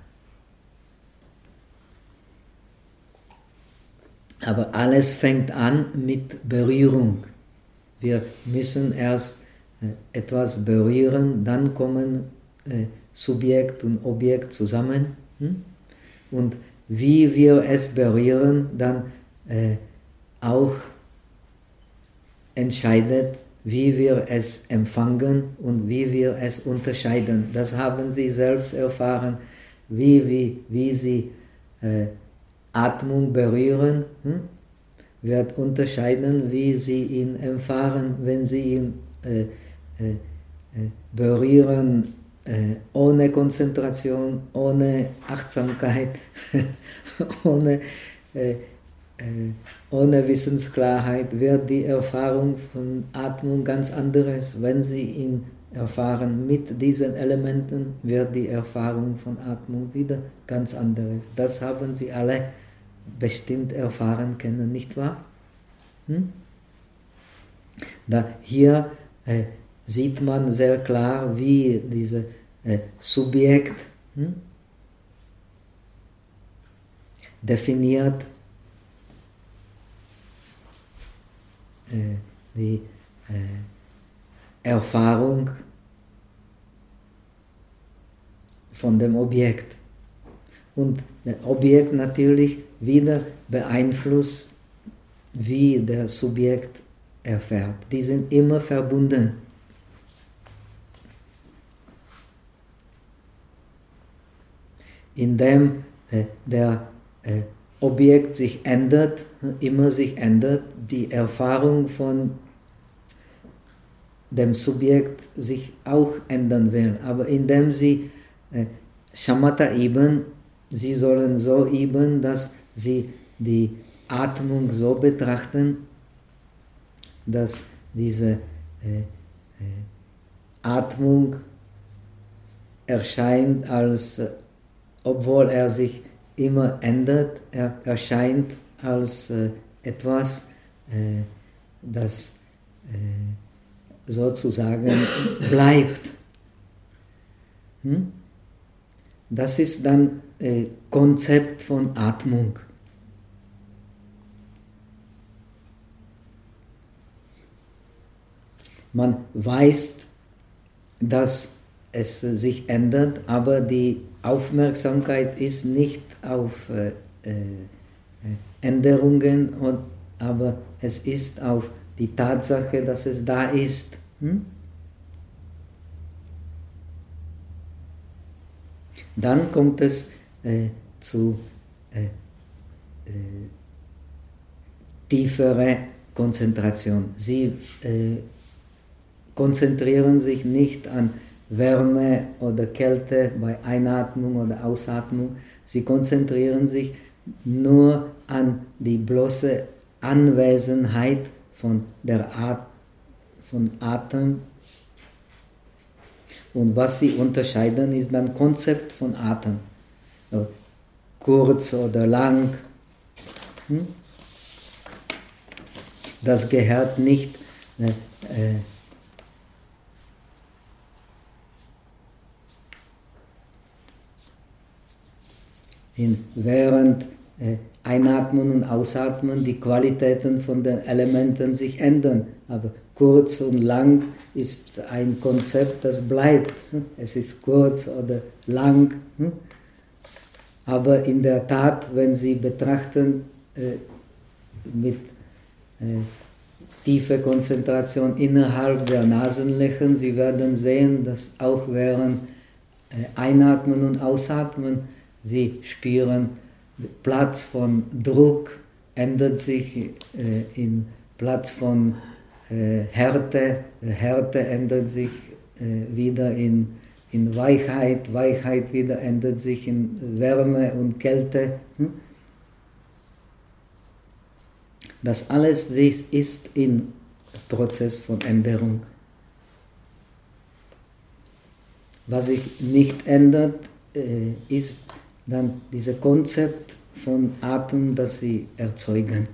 Aber alles fängt an mit Berührung. Wir müssen erst etwas berühren, dann kommen Subjekt und Objekt zusammen. Und wie wir es berühren, dann auch entscheidet, wie wir es empfangen und wie wir es unterscheiden. Das haben Sie selbst erfahren, wie Sie Atmung berühren, wird unterscheiden, wie Sie ihn erfahren, wenn Sie ihn berühren, ohne Konzentration, ohne Achtsamkeit, ohne Wissensklarheit, wird die Erfahrung von Atmung ganz anderes. Wenn Sie ihn erfahren mit diesen Elementen, wird die Erfahrung von Atmung wieder ganz anderes. Das haben Sie alle bestimmt erfahren können, nicht wahr? Da hier sieht man sehr klar, wie dieses Subjekt definiert die Erfahrung von dem Objekt. Und das Objekt natürlich wieder beeinflusst, wie der Subjekt erfährt. Die sind immer verbunden. Indem der Objekt sich ändert, immer sich ändert, die Erfahrung von dem Subjekt sich auch ändern will. Aber indem Sie Shamatha üben, Sie sollen so üben, dass Sie die Atmung so betrachten, dass diese Atmung erscheint als, obwohl er sich immer ändert, er erscheint als etwas, das sozusagen bleibt. Das ist dann Konzept von Atmung. Man weiß, dass es sich ändert, aber die Aufmerksamkeit ist nicht auf Änderungen, aber es ist auf die Tatsache, dass es da ist. Dann kommt es zu tieferer Konzentration. Sie konzentrieren sich nicht an Wärme oder Kälte bei Einatmung oder Ausatmung. Sie konzentrieren sich nur an die bloße Anwesenheit von Atem. Und was sie unterscheiden, ist dann Konzept von Atem. Kurz oder lang. Das gehört nicht während Einatmen und Ausatmen die Qualitäten von den Elementen sich ändern. Aber kurz und lang ist ein Konzept, das bleibt. Es ist kurz oder lang. Aber in der Tat, wenn Sie betrachten mit tiefe Konzentration innerhalb der Nasenlöcher. Sie werden sehen, dass auch während Einatmen und Ausatmen Sie spüren, Platz von Druck ändert sich in Platz von Härte. Härte ändert sich wieder in Weichheit. Weichheit wieder ändert sich in Wärme und Kälte. Das alles ist im Prozess von Änderung. Was sich nicht ändert, ist dann dieses Konzept von Atem, das sie erzeugen.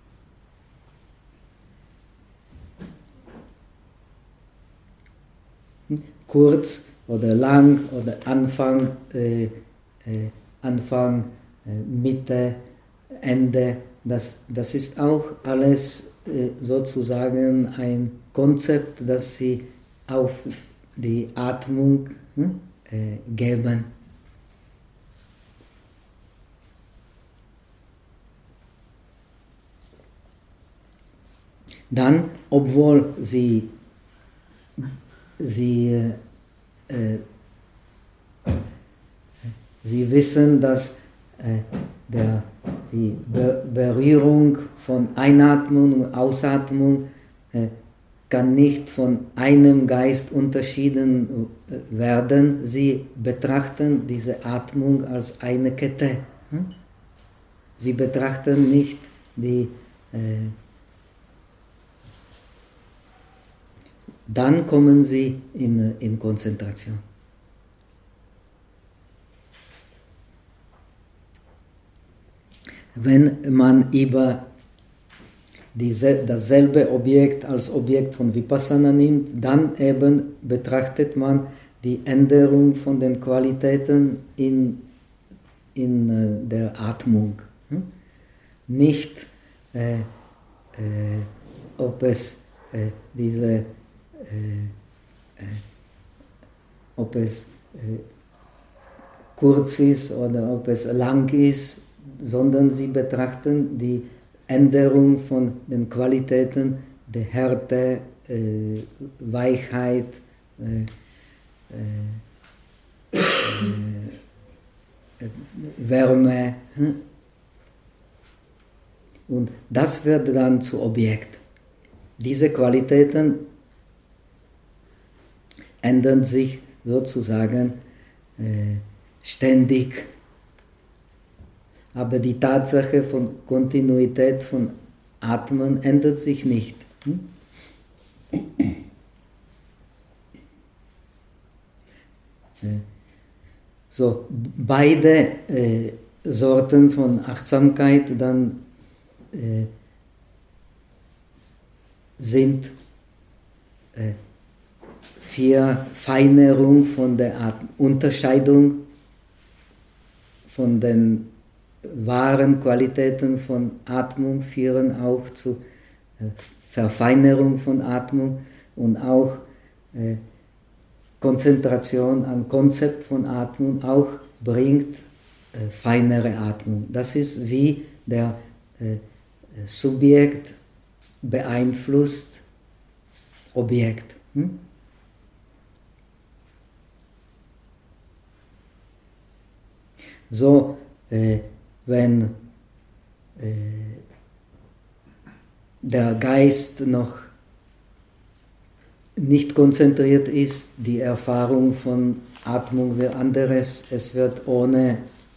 Kurz oder lang oder Anfang, Mitte, Ende, das ist auch alles sozusagen ein Konzept, das sie auf die Atmung geben. Dann, obwohl sie wissen, dass die Berührung von Einatmung und Ausatmung kann nicht von einem Geist unterschieden werden. Sie betrachten diese Atmung als eine Kette. Sie betrachten nicht die dann kommen sie in Konzentration. Wenn man über dasselbe Objekt als Objekt von Vipassana nimmt, dann eben betrachtet man die Änderung von den Qualitäten in der Atmung. Nicht, ob es kurz ist oder ob es lang ist, sondern sie betrachten die Änderung von den Qualitäten der Härte, Weichheit, Wärme. Und das wird dann zu Objekt. Diese Qualitäten ändern sich sozusagen ständig. Aber die Tatsache von Kontinuität von Atmen ändert sich nicht. So, beide Sorten von Achtsamkeit dann sind Verfeinerung von der Unterscheidung von den wahren Qualitäten von Atmung, führen auch zu Verfeinerung von Atmung und auch Konzentration am Konzept von Atmung auch bringt feinere Atmung. Das ist wie der Subjekt beeinflusst Objekt. So, wenn der Geist noch nicht konzentriert ist, die Erfahrung von Atmung wird anderes, es wird ohne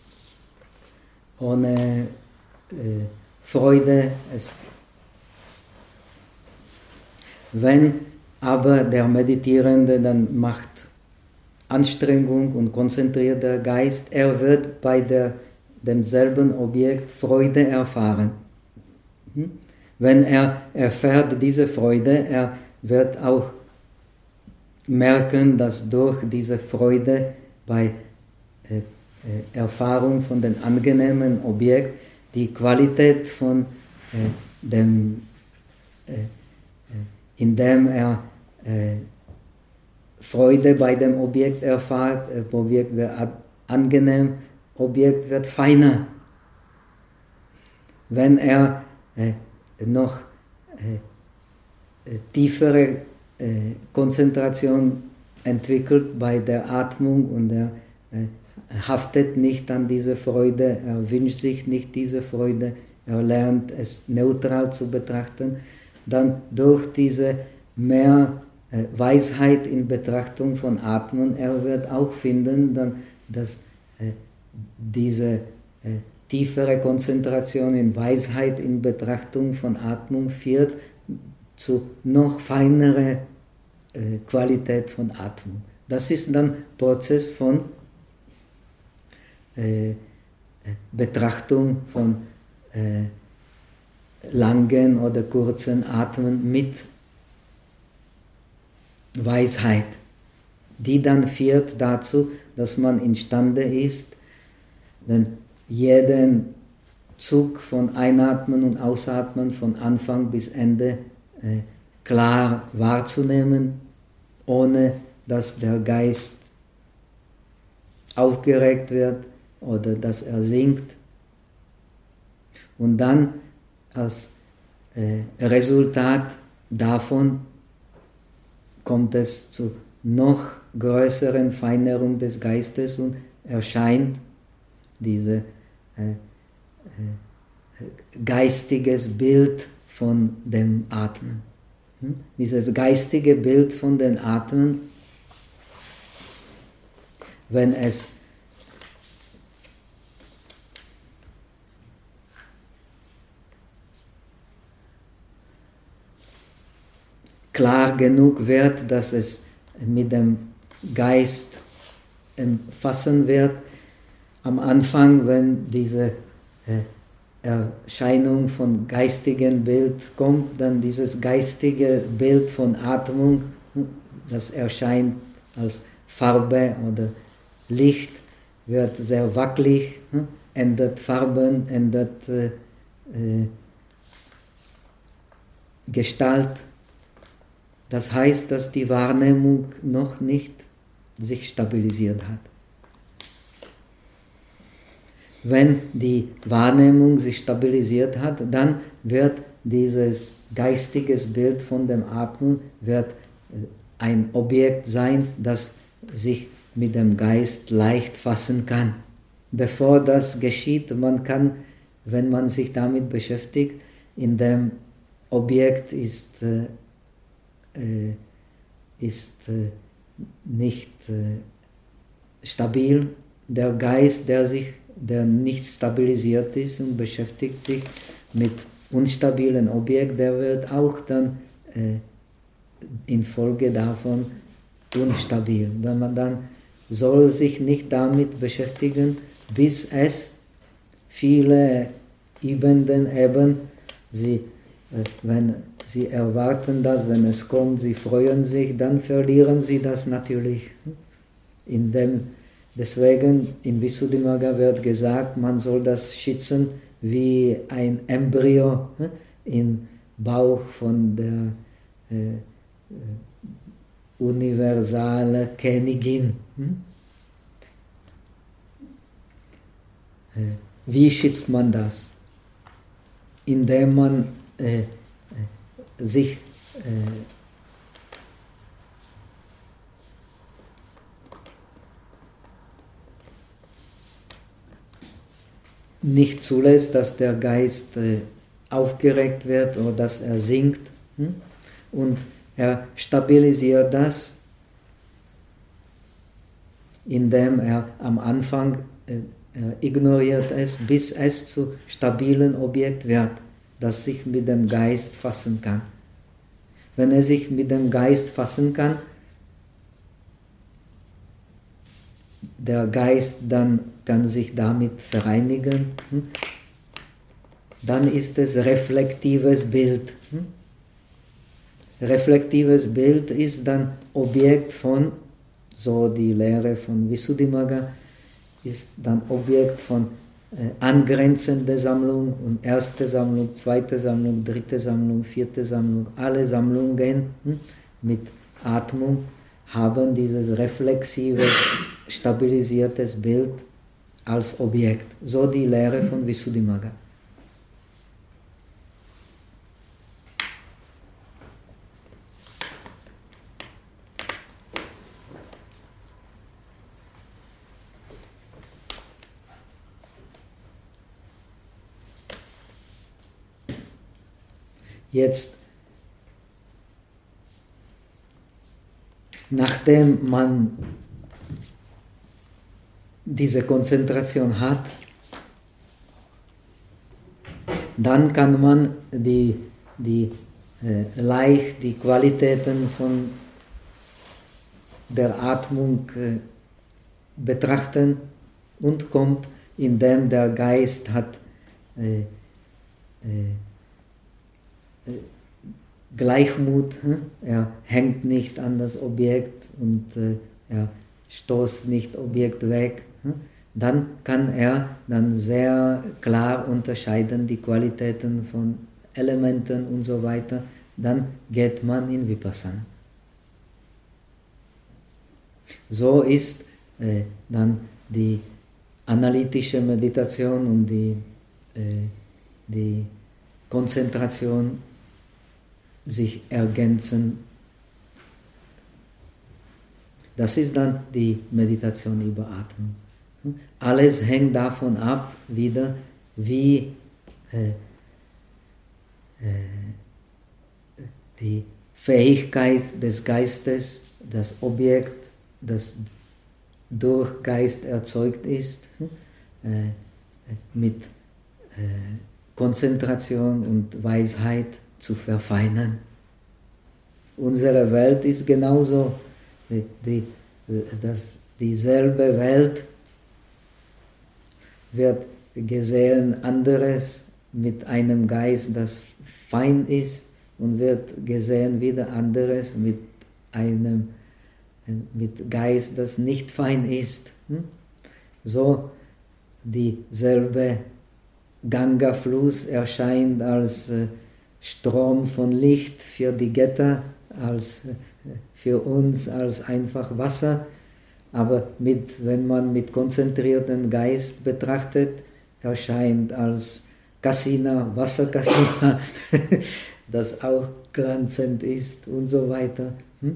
Freude. Wenn aber der Meditierende dann macht Anstrengung und konzentriert der Geist, er wird bei demselben Objekt Freude erfahren. Wenn er erfährt diese Freude, er wird auch merken, dass durch diese Freude bei Erfahrung von dem angenehmen Objekt die Qualität von indem er Freude bei dem Objekt erfährt, Objekt wird angenehm, Objekt wird feiner. Wenn er noch tiefere Konzentration entwickelt bei der Atmung und er haftet nicht an diese Freude, er wünscht sich nicht diese Freude, er lernt es neutral zu betrachten, dann durch diese mehr Weisheit in Betrachtung von Atmen, er wird auch finden, dann, dass diese tiefere Konzentration in Weisheit in Betrachtung von Atmung führt zu noch feinere Qualität von Atmung. Das ist dann Prozess von Betrachtung von langen oder kurzen Atmen mit Weisheit, die dann führt dazu, dass man imstande ist, jeden Zug von Einatmen und Ausatmen von Anfang bis Ende klar wahrzunehmen, ohne dass der Geist aufgeregt wird oder dass er sinkt. Und dann als Resultat davon kommt es zu noch größeren Feinerung des Geistes und erscheint dieses geistiges Bild von dem Atmen. Dieses geistige Bild von den Atmen, wenn es klar genug wird, dass es mit dem Geist erfassen wird, am Anfang, wenn diese Erscheinung von geistigen Bild kommt, dann dieses geistige Bild von Atmung, das erscheint als Farbe oder Licht, wird sehr wackelig, ändert Farben, ändert Gestalt. Das heißt, dass die Wahrnehmung noch nicht sich stabilisiert hat. Wenn die Wahrnehmung sich stabilisiert hat, dann wird dieses geistiges Bild von dem Atmen wird ein Objekt sein, das sich mit dem Geist leicht fassen kann. Bevor das geschieht, man kann, wenn man sich damit beschäftigt, in dem Objekt ist nicht stabil. Der Geist, der nicht stabilisiert ist und beschäftigt sich mit unstabilen Objekten, der wird auch dann infolge davon unstabil. Wenn man dann soll sich nicht damit beschäftigen, bis es viele Übenden eben, wenn sie erwarten das, wenn es kommt, sie freuen sich, dann verlieren sie das natürlich. Deswegen in Visuddhimagga wird gesagt, man soll das schützen wie ein Embryo im Bauch von der universalen Königin. Wie schützt man das? Indem man sich nicht zulässt, dass der Geist aufgeregt wird oder dass er sinkt. Und er stabilisiert das, indem er am Anfang ignoriert es, bis es zu stabilen Objekt wird, das sich mit dem Geist fassen kann. Wenn er sich mit dem Geist fassen kann, der Geist dann kann sich damit vereinigen, dann ist es reflektives Bild. Reflektives Bild ist dann Objekt von, so die Lehre von Visuddhimagga, ist dann Objekt von angrenzende Sammlung und erste Sammlung, zweite Sammlung, dritte Sammlung, vierte Sammlung. Alle Sammlungen mit Atmung haben dieses reflexive, stabilisiertes Bild als Objekt. So die Lehre von Visuddhimagga. Jetzt, nachdem man diese Konzentration hat, dann kann man leicht die Qualitäten von der Atmung betrachten und kommt, indem der Geist hat Gleichmut, er hängt nicht an das Objekt und er stoßt nicht Objekt weg, dann kann er dann sehr klar unterscheiden die Qualitäten von Elementen und so weiter, dann geht man in Vipassana. So ist dann die analytische Meditation und die Konzentration sich ergänzen. Das ist dann die Meditation über Atmung. Alles hängt davon ab, wieder, wie die Fähigkeit des Geistes, das Objekt, das durch Geist erzeugt ist, mit Konzentration und Weisheit zu verfeinern. Unsere Welt ist genauso, dieselbe Welt wird gesehen anderes mit einem Geist, das fein ist, und wird gesehen wieder anderes mit Geist, das nicht fein ist. So dieselbe Ganga-Fluss erscheint als Strom von Licht für die Götter, als für uns als einfach Wasser, aber wenn man mit konzentriertem Geist betrachtet, erscheint als Kasina, Wasserkasina, das auch glanzend ist und so weiter.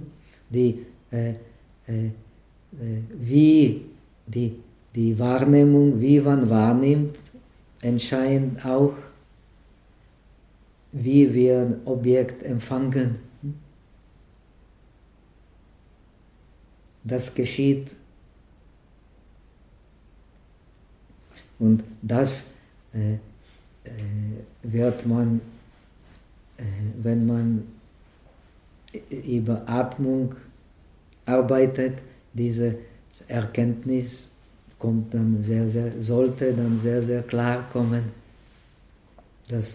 Wie die Wahrnehmung, wie man wahrnimmt, entscheidet auch, wie wir ein Objekt empfangen. Das geschieht. Und das wird man, wenn man über Atmung arbeitet, diese Erkenntnis kommt dann sollte dann sehr klar kommen, dass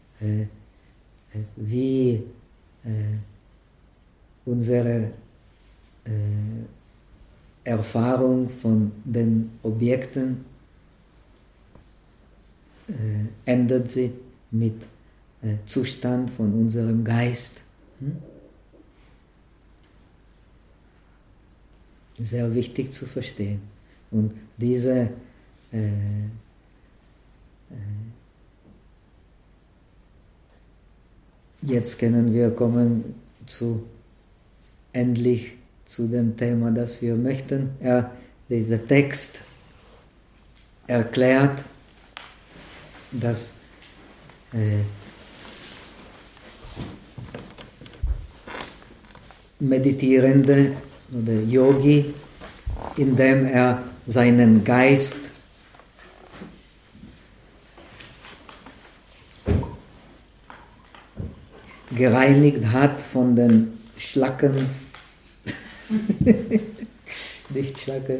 wie unsere Erfahrung von den Objekten ändert sich mit Zustand von unserem Geist. Sehr wichtig zu verstehen. Und diese jetzt können wir kommen endlich zu dem Thema, das wir möchten. Dieser Text erklärt, dass Meditierende oder Yogi, indem er seinen Geist gereinigt hat von den Schlacken, nicht Schlacken,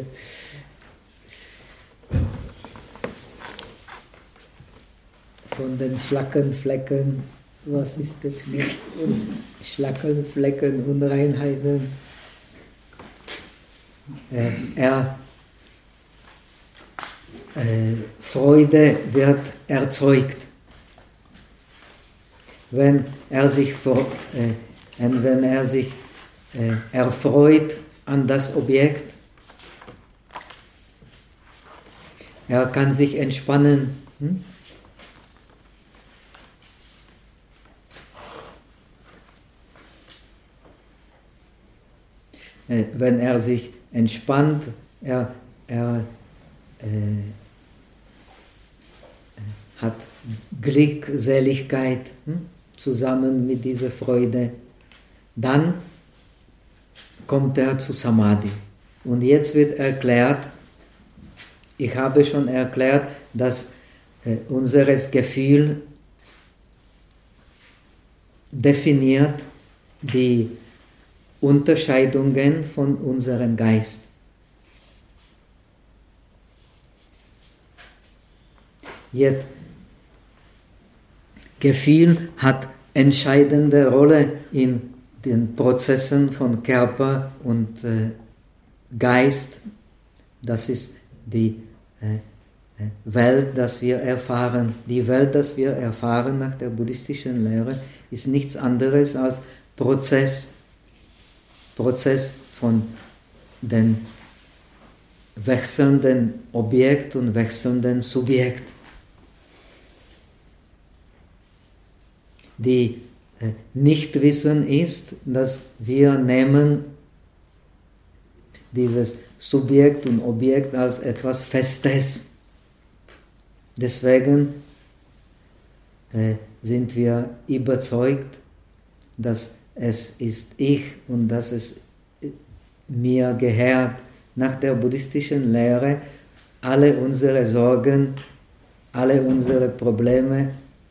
von den Schlackenflecken, was ist das nicht? Schlackenflecken, Unreinheiten. Freude wird erzeugt. Wenn er sich erfreut an das Objekt, er kann sich entspannen. Wenn er sich entspannt, er hat Glückseligkeit, zusammen mit dieser Freude, dann kommt er zu Samadhi. Und jetzt wird erklärt, ich habe schon erklärt, dass unser Gefühl definiert die Unterscheidungen von unserem Geist. Jetzt, Gefühl hat entscheidende Rolle in den Prozessen von Körper und Geist. Das ist die Welt, das wir erfahren. Die Welt, das wir erfahren nach der buddhistischen Lehre, ist nichts anderes als Prozess von dem wechselnden Objekt und wechselnden Subjekt. Die Nichtwissen ist, dass wir nehmen dieses Subjekt und Objekt als etwas Festes. Deswegen sind wir überzeugt, dass es ist ich und dass es mir gehört. Nach der buddhistischen Lehre, alle unsere Sorgen, alle unsere Probleme,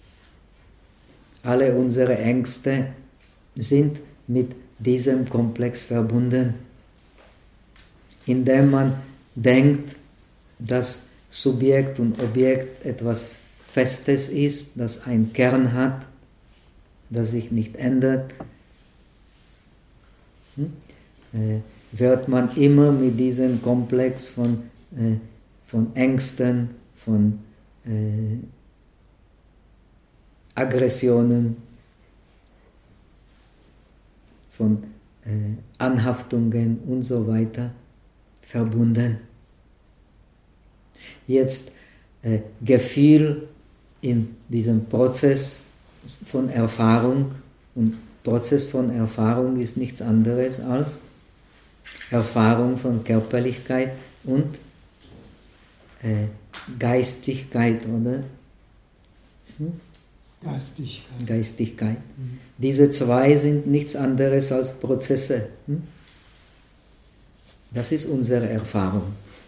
alle unsere Ängste sind mit diesem Komplex verbunden. Indem man denkt, dass Subjekt und Objekt etwas Festes ist, das einen Kern hat, das sich nicht ändert, wird man immer mit diesem Komplex von Ängsten, von Aggressionen, von Anhaftungen und so weiter verbunden. Jetzt Gefühl in diesem Prozess von Erfahrung, und Prozess von Erfahrung ist nichts anderes als Erfahrung von Körperlichkeit und Geistigkeit, oder? Geistigkeit. Diese zwei sind nichts anderes als Prozesse. Das ist unsere Erfahrung.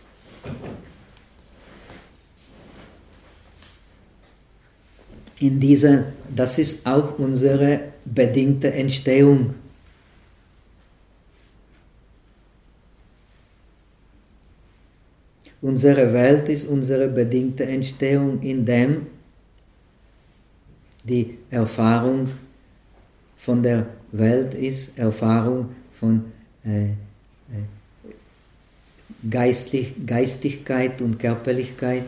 Das ist auch unsere bedingte Entstehung. Unsere Welt ist unsere bedingte Entstehung, indem die Erfahrung von der Welt ist Erfahrung von Geistigkeit und Körperlichkeit,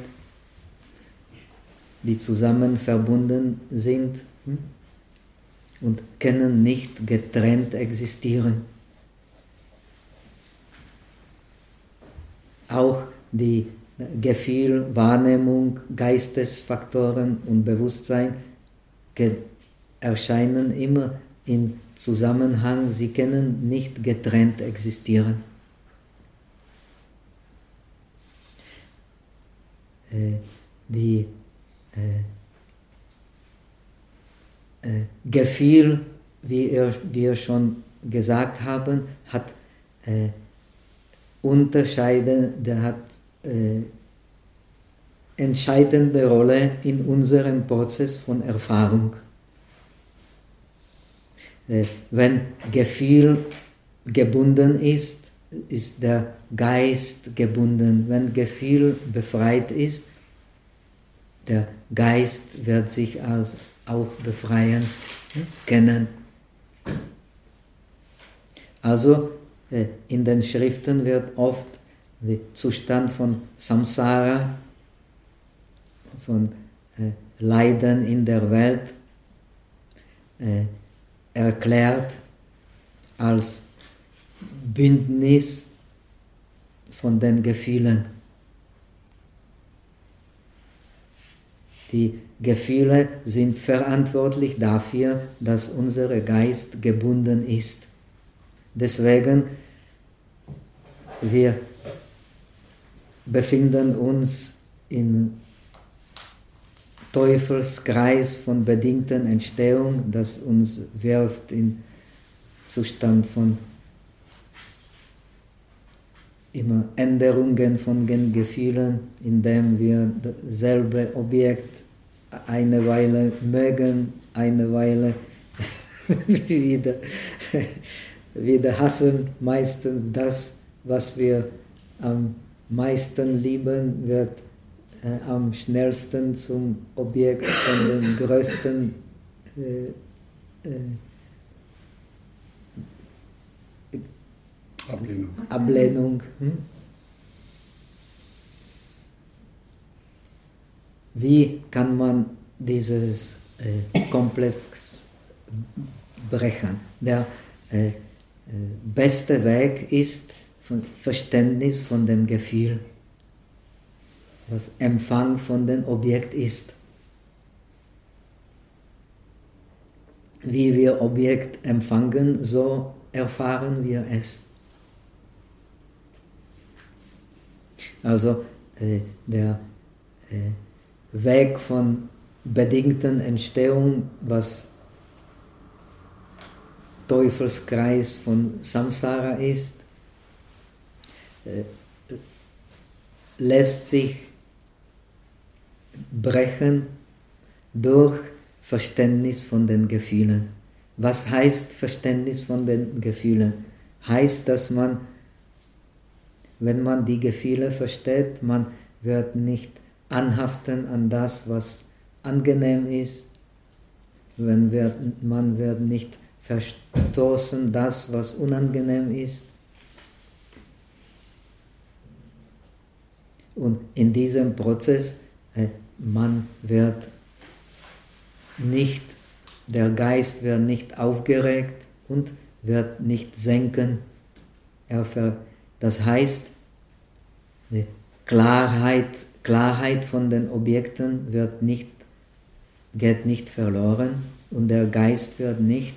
die zusammen verbunden sind und können nicht getrennt existieren. Auch die Gefühl, Wahrnehmung, Geistesfaktoren und Bewusstsein erscheinen immer in Zusammenhang, sie können nicht getrennt existieren. Die Gefühl, wie wir schon gesagt haben, hat entscheidende Rolle in unserem Prozess von Erfahrung. Wenn Gefühl gebunden ist, ist der Geist gebunden. Wenn Gefühl befreit ist, der Geist wird sich auch befreien können. Also in den Schriften wird oft der Zustand von Samsara, von Leiden in der Welt, erklärt als Bündnis von den Gefühlen. Die Gefühle sind verantwortlich dafür, dass unser Geist gebunden ist. Deswegen, wir befinden uns in Teufelskreis von bedingten Entstehung, das uns wirft in Zustand von immer Änderungen von den Gefühlen, indem wir dasselbe Objekt eine Weile mögen, eine Weile wieder hassen. Meistens das, was wir am meisten lieben, wird am schnellsten zum Objekt von den größten Ablehnung. Wie kann man dieses Komplex brechen? Der beste Weg ist Verständnis von dem Gefühl, was Empfang von dem Objekt ist. Wie wir Objekt empfangen, so erfahren wir es. Also der Weg von bedingten Entstehung, was Teufelskreis von Samsara ist, lässt sich brechen durch Verständnis von den Gefühlen. Was heißt Verständnis von den Gefühlen? Heißt, dass man, wenn man die Gefühle versteht, man wird nicht anhaften an das, was angenehm ist, man wird nicht verstoßen das, was unangenehm ist. Und in diesem Prozess, der Geist wird nicht aufgeregt und wird nicht senken. Das heißt, die Klarheit von den Objekten geht nicht verloren und der Geist wird nicht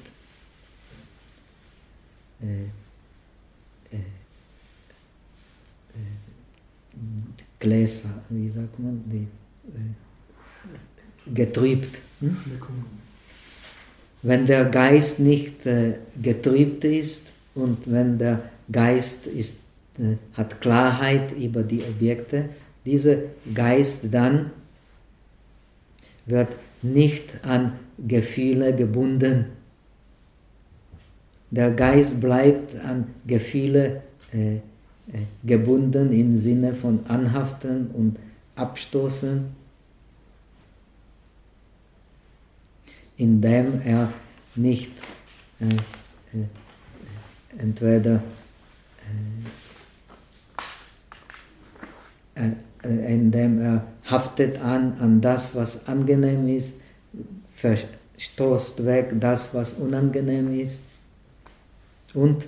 Gläser, wie sagt man, getrübt. Wenn der Geist nicht getrübt ist und wenn der Geist hat Klarheit über die Objekte, dieser Geist dann wird nicht an Gefühle gebunden. Der Geist bleibt an Gefühle gebunden im Sinne von Anhaften und Abstoßen, indem er nicht entweder indem er haftet an das, was angenehm ist, verstoßt weg das, was unangenehm ist. Und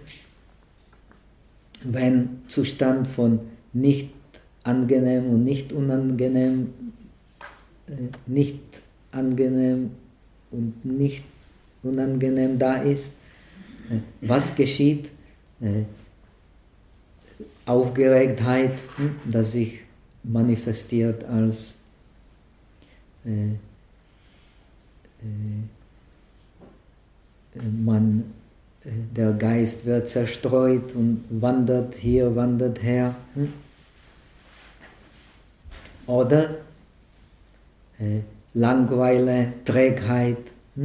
wenn Zustand von nicht angenehm und nicht unangenehm, nicht angenehm und nicht unangenehm da ist, was geschieht? Aufgeregtheit, das sich manifestiert als der Geist wird zerstreut und wandert hier, wandert her. Oder Langeweile, Trägheit.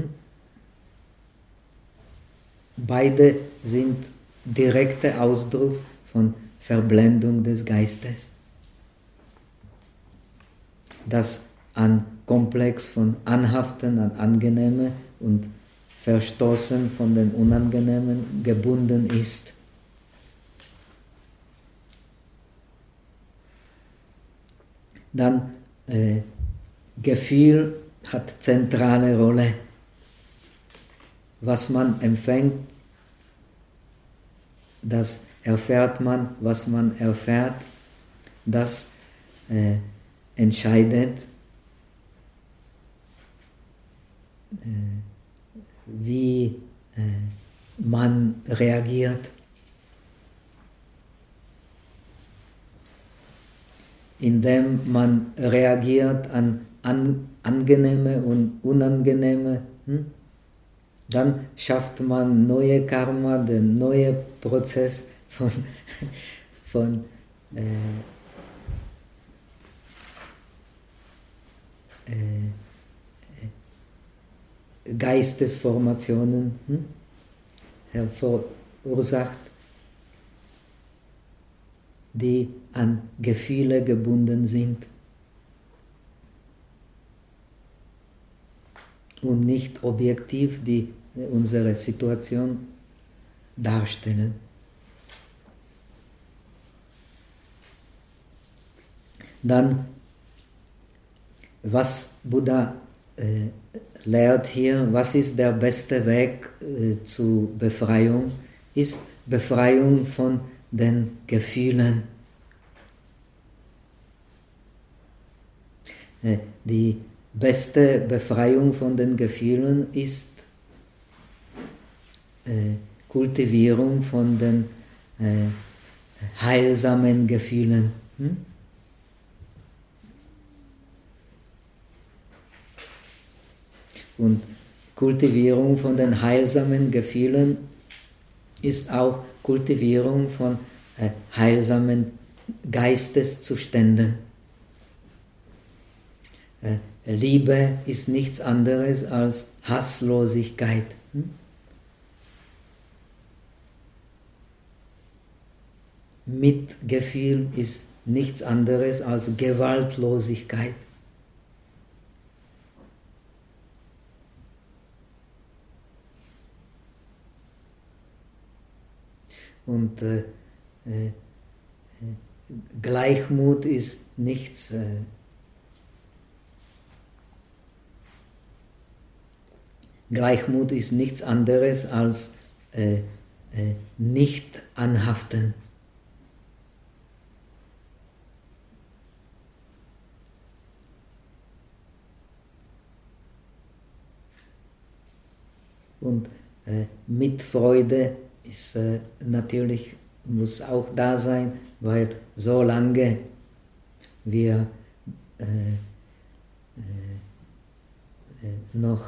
Beide sind direkter Ausdruck von Verblendung des Geistes. Das an Komplex von Anhaften an Angenehme und Verstoßen von den Unangenehmen gebunden ist. Dann Gefühl hat zentrale Rolle. Was man empfängt, das erfährt man, was man erfährt, das entscheidet, wie man reagiert. Indem man reagiert an angenehme und unangenehme. Dann schafft man neue Karma, den neuen Prozess von Geistesformationen verursacht, die an Gefühle gebunden sind und nicht objektiv die unsere Situation darstellen. Dann, was Buddha lehrt hier, was ist der beste Weg zur Befreiung, ist Befreiung von den Gefühlen. Die beste Befreiung von den Gefühlen ist Kultivierung von den heilsamen Gefühlen. Und Kultivierung von den heilsamen Gefühlen ist auch Kultivierung von heilsamen Geisteszuständen. Liebe ist nichts anderes als Hasslosigkeit. Mitgefühl ist nichts anderes als Gewaltlosigkeit. Und Gleichmut ist nichts Gleichmut ist nichts anderes als nicht anhaften. Und Mitfreude ist natürlich, muss auch da sein, weil solange wir noch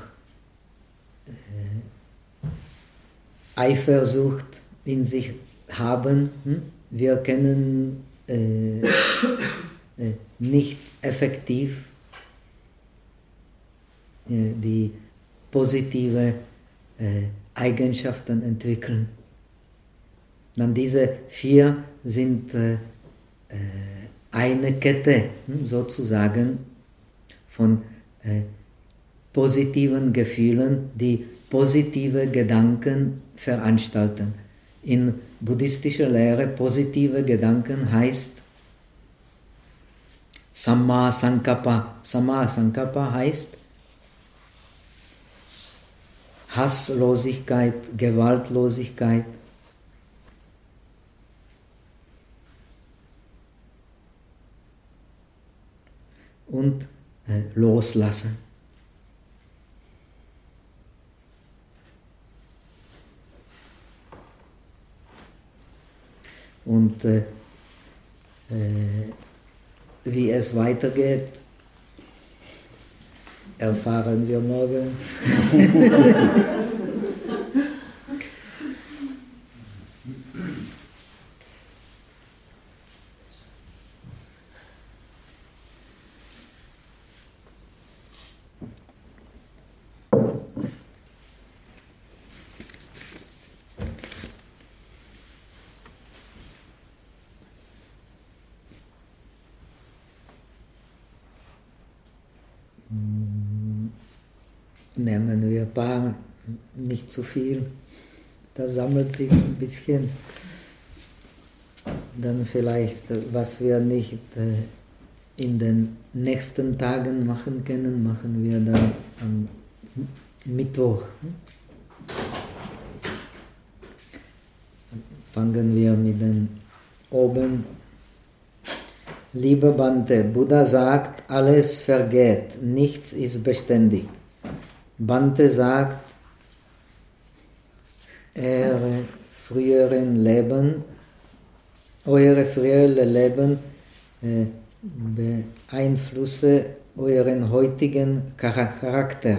Eifersucht in sich haben, wir können nicht effektiv die positive Eigenschaften entwickeln. Dann diese 4 sind eine Kette sozusagen von positiven Gefühlen, die positive Gedanken veranstalten. In buddhistischer Lehre positive Gedanken heißt Samma Sankappa. Samma Sankappa heißt Hasslosigkeit, Gewaltlosigkeit. Und loslassen. Und wie es weitergeht, erfahren wir morgen. Nehmen wir ein paar, nicht zu viel, da sammelt sich ein bisschen. Dann vielleicht, was wir nicht in den nächsten Tagen machen können, machen wir dann am Mittwoch. Fangen wir mit den oben. Liebe Bhante, Buddha sagt, alles vergeht, nichts ist beständig. Bhante sagt, eure früheren Leben beeinflusse euren heutigen Charakter.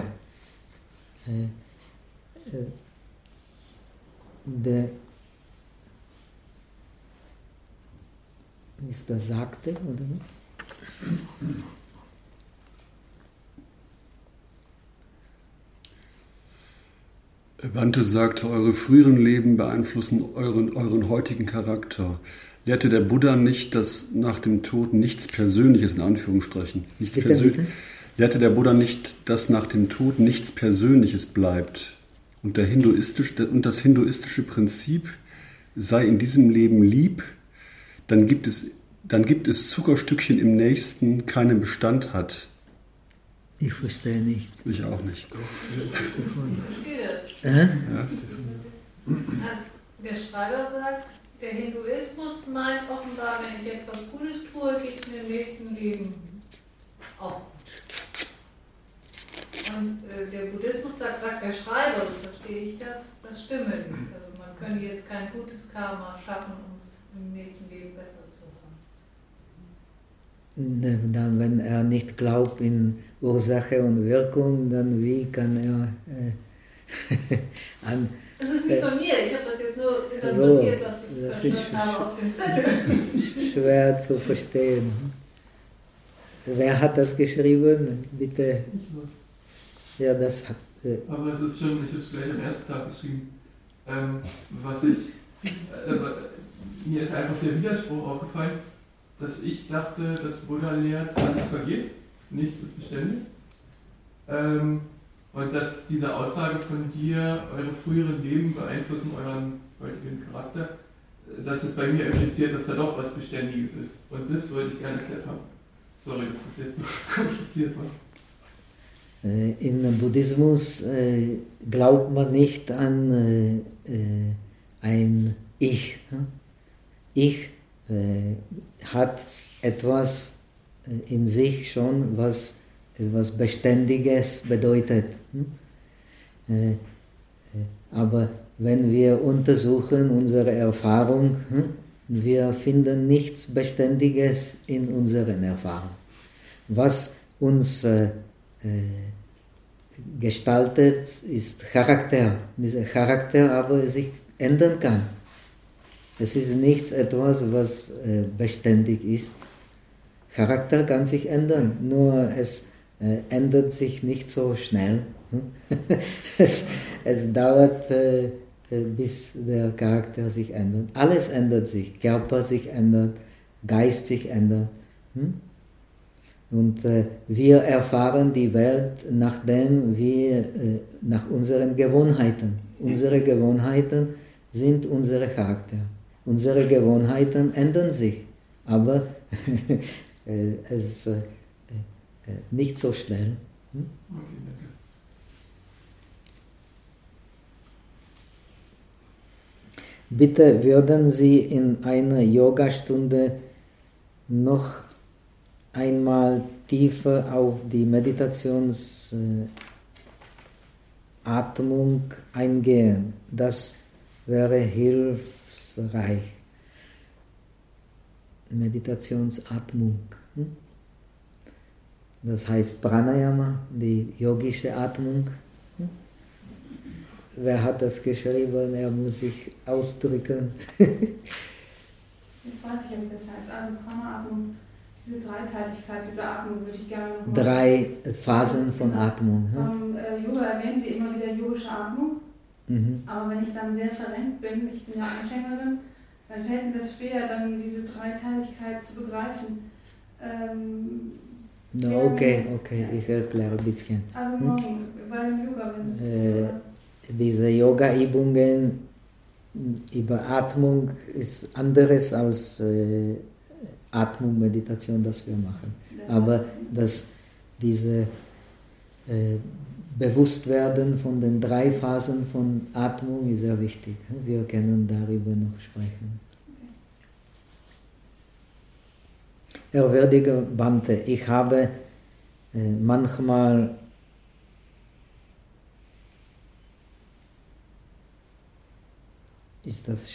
Ist das sagte, oder nicht? Bhante sagte, eure früheren Leben beeinflussen euren heutigen Charakter. Lehrte der Buddha nicht, dass nach dem Tod nichts Persönliches, in Anführungsstrichen, lehrte der Buddha nicht, dass nach dem Tod nichts Persönliches bleibt? Und das hinduistische Prinzip sei in diesem Leben lieb, dann gibt es Zuckerstückchen im Nächsten keinen Bestand hat. Ich verstehe nicht. Ich auch nicht. Ja. Der Schreiber sagt, der Hinduismus meint offenbar, wenn ich jetzt was Gutes tue, geht es mir im nächsten Leben auch. Und der Buddhismus sagt der Schreiber, so verstehe ich das stimme nicht. Also man könne jetzt kein gutes Karma schaffen, um es im nächsten Leben besser zu haben. Dann, wenn er nicht glaubt in Ursache und Wirkung, dann wie kann er Das ist nicht von mir, ich habe das jetzt nur interpretiert, was ich verstanden habe aus dem Zettel. Schwer zu verstehen. Wer hat das geschrieben? Bitte. Ich muss. Ja, das hat. Aber es ist schon, ich habe es gleich am ersten Tag geschrieben. Mir ist einfach der Widerspruch aufgefallen, dass ich dachte, dass Buddha lehrt, alles vergeht, nichts ist beständig. Und dass diese Aussage von dir, eure früheren Leben beeinflussen euren heutigen Charakter, dass es bei mir impliziert, dass da doch was Beständiges ist. Und das wollte ich gerne erklärt haben. Sorry, dass das jetzt so kompliziert war. Im Buddhismus glaubt man nicht an ein Ich. Ich hat etwas in sich schon, was etwas Beständiges bedeutet. Aber wenn wir untersuchen unsere Erfahrung, wir finden nichts Beständiges in unseren Erfahrungen. Was uns gestaltet, ist Charakter. Dieser Charakter aber sich ändern kann. Es ist nichts etwas, was beständig ist. Charakter kann sich ändern, nur es ändert sich nicht so schnell. es dauert, bis der Charakter sich ändert. Alles ändert sich, Körper sich ändert, Geist sich ändert. Und wir erfahren die Welt nachdem wir nach unseren Gewohnheiten. Unsere Gewohnheiten sind unsere Charakter. Unsere Gewohnheiten ändern sich, aber es ist nicht so schnell. Okay, danke. Bitte würden Sie in einer Yogastunde noch einmal tiefer auf die Meditationsatmung eingehen. Das wäre hilfreich. Meditationsatmung. Das heißt Pranayama, die yogische Atmung. Wer hat das geschrieben? Er muss sich ausdrücken. Jetzt weiß ich ja, wie das heißt. Also Prana-Atmung, diese Dreiteiligkeit dieser Atmung würde ich gerne noch mal... 3 Phasen von Atmung. Yoga erwähnen Sie immer wieder yogische Atmung. Aber wenn ich dann sehr verrenkt bin, ich bin ja Anfängerin, dann fällt mir das schwer, dann diese Dreiteiligkeit zu begreifen. Okay, ich erkläre ein bisschen. Also morgen, bei dem Yoga, wenn es... Diese Yoga-Übungen über Atmung ist anderes als Atmung-Meditation, das wir machen. Aber diese Bewusstwerden von den 3 Phasen von Atmung ist sehr wichtig. Wir können darüber noch sprechen. Ehrwürdiger Bhante, ich habe manchmal ist das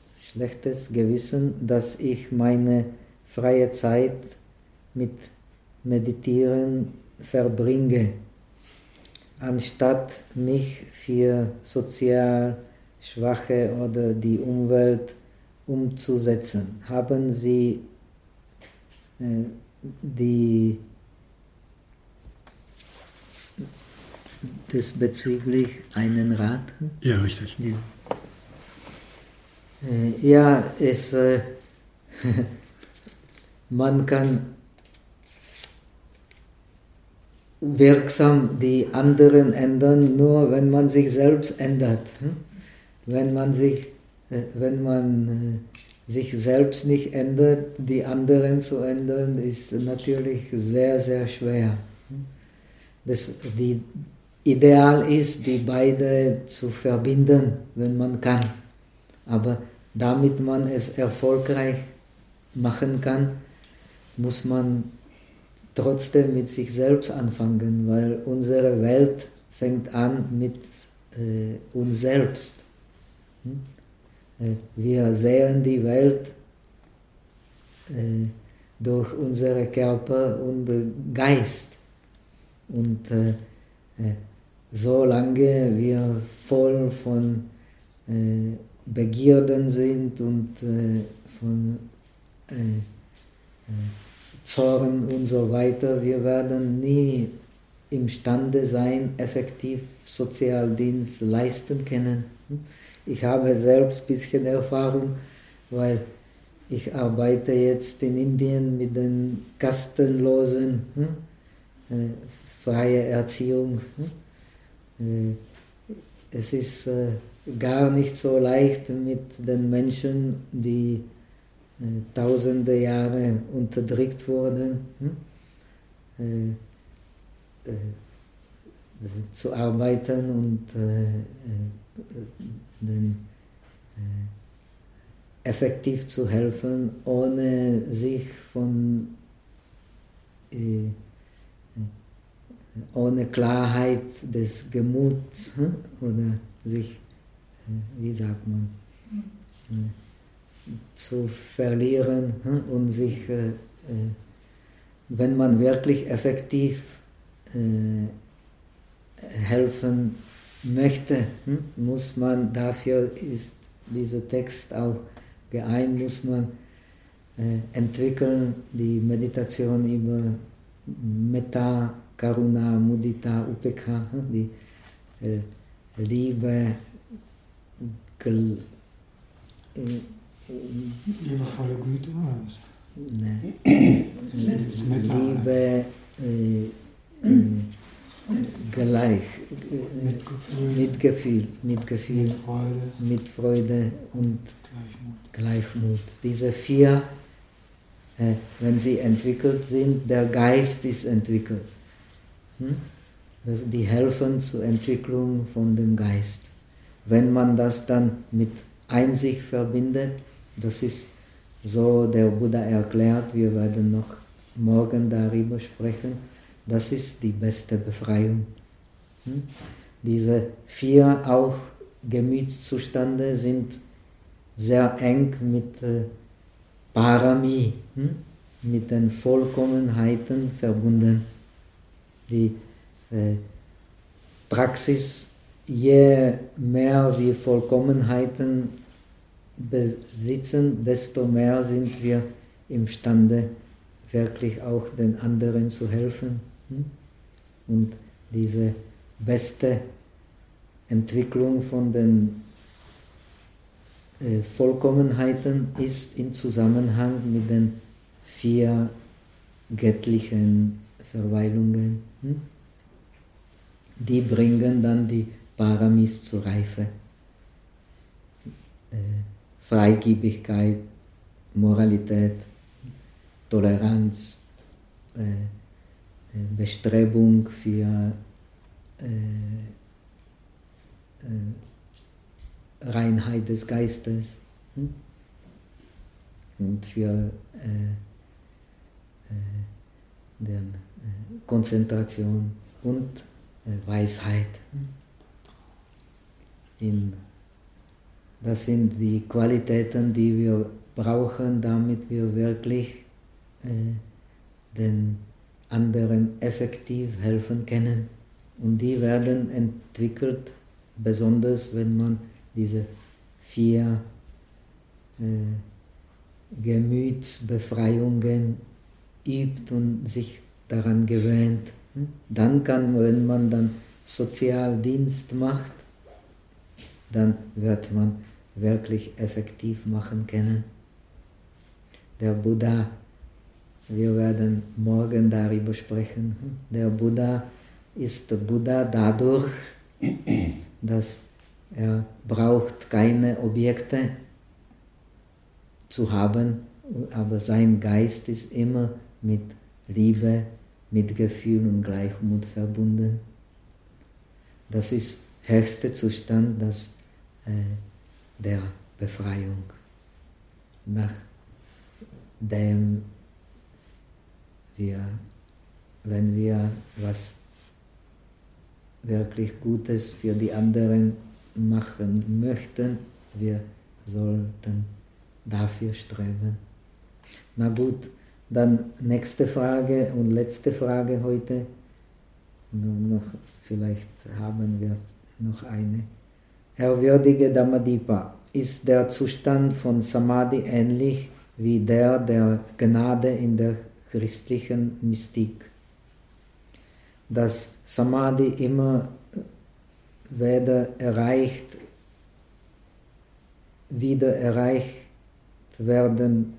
schlechtes Gewissen, dass ich meine freie Zeit mit Meditieren verbringe, anstatt mich für sozial Schwache oder die Umwelt umzusetzen. Haben Sie diesbezüglich einen Rat? Ja, richtig. Ja, man kann wirksam die anderen ändern, nur wenn man sich selbst ändert. Wenn man sich selbst nicht ändert, die anderen zu ändern, ist natürlich sehr, sehr schwer. Die Ideal ist, die beide zu verbinden, wenn man kann. Aber damit man es erfolgreich machen kann, muss man trotzdem mit sich selbst anfangen, weil unsere Welt fängt an mit uns selbst. Wir sehen die Welt durch unseren Körper und Geist. Und solange wir voll von Begierden sind und von Zorn und so weiter, wir werden nie imstande sein, effektiv Sozialdienst leisten können. Ich habe selbst ein bisschen Erfahrung, weil ich arbeite jetzt in Indien mit den Kastenlosen, freie Erziehung. Es ist gar nicht so leicht mit den Menschen, die tausende Jahre unterdrückt wurden, zu arbeiten und effektiv zu helfen, ohne sich ohne Klarheit des Gemuts oder sich, wie sagt man, zu verlieren und sich, wenn man wirklich effektiv helfen möchte, muss man, dafür ist dieser Text auch geeint, muss man entwickeln, die Meditation über Metta, Karuna, Mudita, Upekha, die Liebe, liebevolle Güte oder was? Liebe gleich, Mitgefühl, mit Freude und Gleichmut. Diese vier, wenn sie entwickelt sind, der Geist ist entwickelt. Die helfen zur Entwicklung von dem Geist. Wenn man das dann mit Einsicht verbindet, das ist so der Buddha erklärt, wir werden noch morgen darüber sprechen, das ist die beste Befreiung. Diese vier auch Gemütszustände sind sehr eng mit Parami, mit den Vollkommenheiten verbunden. Die Praxis, je mehr wir Vollkommenheiten besitzen, desto mehr sind wir imstande, wirklich auch den anderen zu helfen. Und diese beste Entwicklung von den Vollkommenheiten ist im Zusammenhang mit den vier göttlichen Verweilungen. Die bringen dann die Paramis zur Reife. Freigebigkeit, Moralität, Toleranz, Bestrebung für Reinheit des Geistes und für Konzentration und Weisheit. Das sind die Qualitäten, die wir brauchen, damit wir wirklich den anderen effektiv helfen können. Und die werden entwickelt, besonders wenn man diese 4 Gemütsbefreiungen übt und sich daran gewöhnt. Dann kann, wenn man dann Sozialdienst macht, dann wird man wirklich effektiv machen können. Der Buddha, wir werden morgen darüber sprechen, der Buddha ist Buddha dadurch, dass er braucht keine Objekte zu haben, aber sein Geist ist immer mit Liebe, mit Gefühl und Gleichmut verbunden. Das ist der höchste Zustand der Befreiung. Nachdem wenn wir was wirklich Gutes für die anderen machen möchten, wir sollten dafür streben. Na gut, dann nächste Frage und letzte Frage heute. Vielleicht haben wir noch eine. Ehrwürdige Dhammadipa, ist der Zustand von Samadhi ähnlich wie der Gnade in der christlichen Mystik? Dass Samadhi immer wieder erreicht werden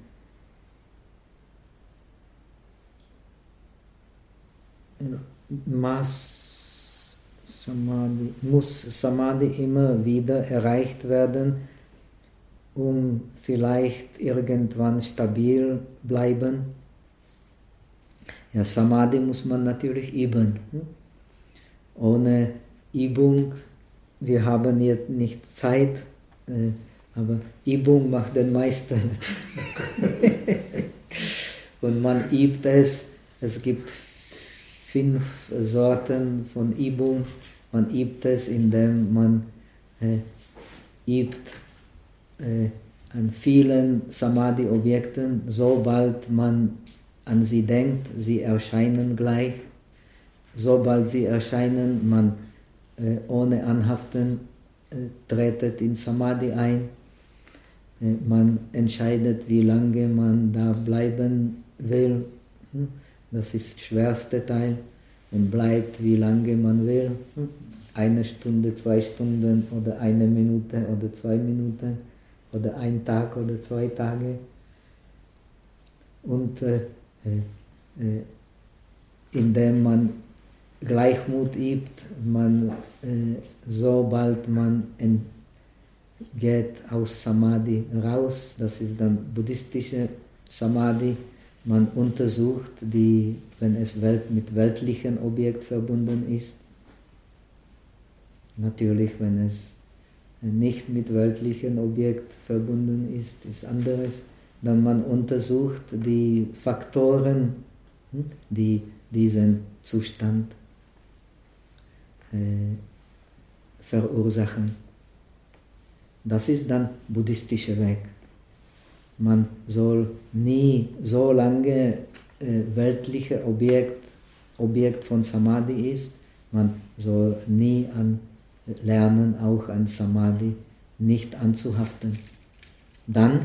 muss Samadhi immer wieder erreicht werden, um vielleicht irgendwann stabil bleiben. Ja, Samadhi muss man natürlich üben. Ohne Übung, wir haben jetzt nicht Zeit, aber Übung macht den Meister. Und man übt es. Es gibt 5 Sorten von Übung. Man übt es, indem man übt an vielen Samadhi-Objekten, sobald man an sie denkt, sie erscheinen gleich. Sobald sie erscheinen, man ohne Anhaften tretet in Samadhi ein. Man entscheidet, wie lange man da bleiben will. Das ist der schwerste Teil. Und bleibt, wie lange man will. 1 Stunde, 2 Stunden oder 1 Minute oder 2 Minuten oder 1 Tag oder 2 Tage. Und indem man Gleichmut übt, sobald man geht aus Samadhi raus, das ist dann buddhistische Samadhi, man untersucht, wenn es mit weltlichen Objekt verbunden ist. Natürlich, wenn es nicht mit weltlichen Objekt verbunden ist, ist anderes. Dann man untersucht die Faktoren, die diesen Zustand verursachen. Das ist dann buddhistischer Weg. Man soll nie so lange weltliche Objekt von Samadhi ist, man soll nie lernen, auch an Samadhi nicht anzuhaften. Dann,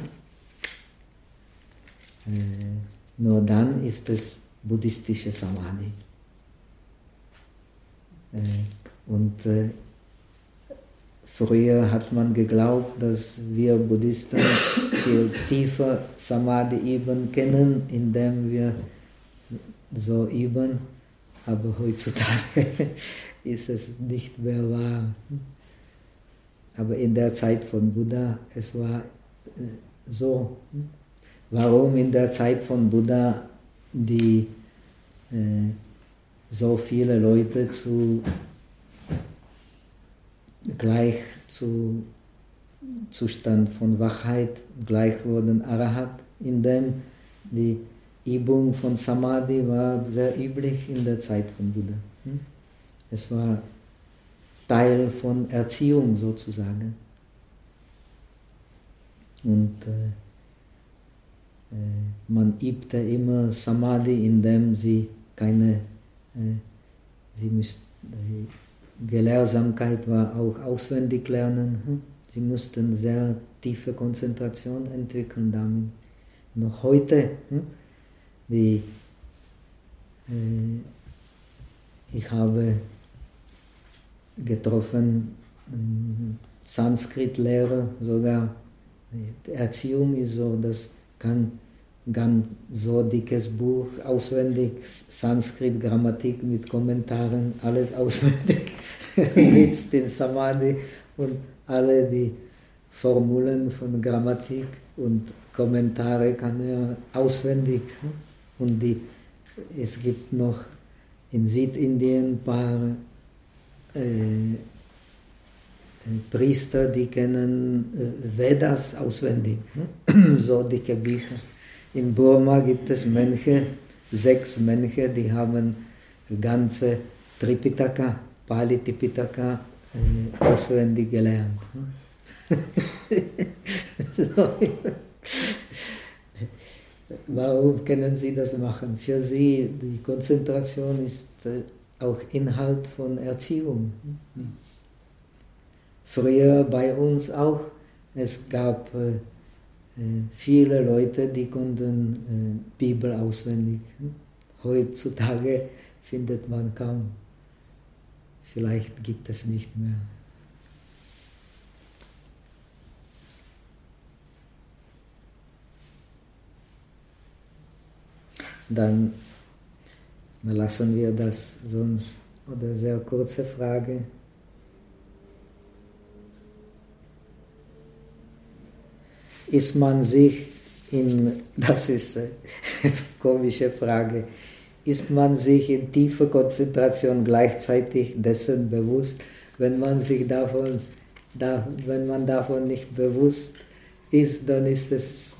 nur dann ist es buddhistische Samadhi. Früher hat man geglaubt, dass wir Buddhisten viel tiefer Samadhi üben können, indem wir so üben, aber heutzutage ist es nicht mehr wahr. Aber in der Zeit von Buddha, es war so. Warum in der Zeit von Buddha so viele Leute gleich zu Zustand von Wachheit gleich wurden Arahat, indem die Übung von Samadhi war sehr üblich in der Zeit von Buddha. Es war Teil von Erziehung sozusagen. Und man übte immer Samadhi, indem sie keine, Gelehrsamkeit war auch auswendig lernen. Sie mussten sehr tiefe Konzentration entwickeln damit. Noch heute, ich habe getroffen Sanskrit-Lehrer, sogar die Erziehung ist so, das kann ganz so dickes Buch auswendig, Sanskrit, Grammatik mit Kommentaren, alles auswendig, sitzt in Samadhi und alle die Formulen von Grammatik und Kommentare kann er auswendig. Und es gibt noch in Südindien ein paar Priester, die kennen Vedas auswendig, so dicke Bücher. In Burma gibt es Mönche, 6 Mönche, die haben ganze Tripitaka, Pali Tripitaka auswendig gelernt. So. Warum können sie das machen? Für sie, die Konzentration ist auch Inhalt von Erziehung. Früher bei uns auch, es gab viele Leute, die konnten Bibel auswendig. Heutzutage findet man kaum. Vielleicht gibt es nicht mehr. Dann lassen wir das sonst, oder sehr kurze Frage. Ist man sich das ist eine komische Frage, ist man sich in tiefer Konzentration gleichzeitig dessen bewusst, wenn man davon nicht bewusst ist, dann ist es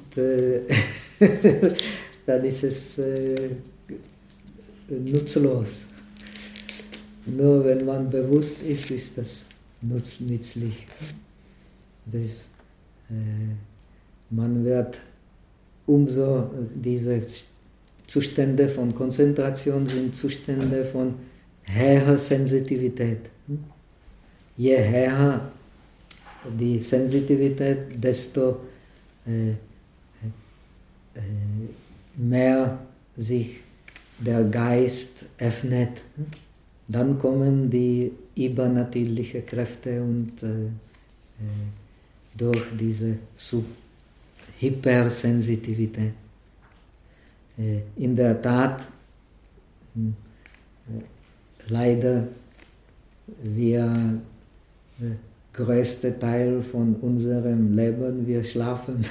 nutzlos. Nur wenn man bewusst ist, ist das nützlich. Man wird umso, diese Zustände von Konzentration sind Zustände von höherer Sensitivität. Je höher die Sensitivität, desto mehr sich der Geist öffnet. Dann kommen die übernatürlichen Kräfte und durch diese Hypersensitivität. In der Tat, leider, der größte Teil von unserem Leben, wir schlafen.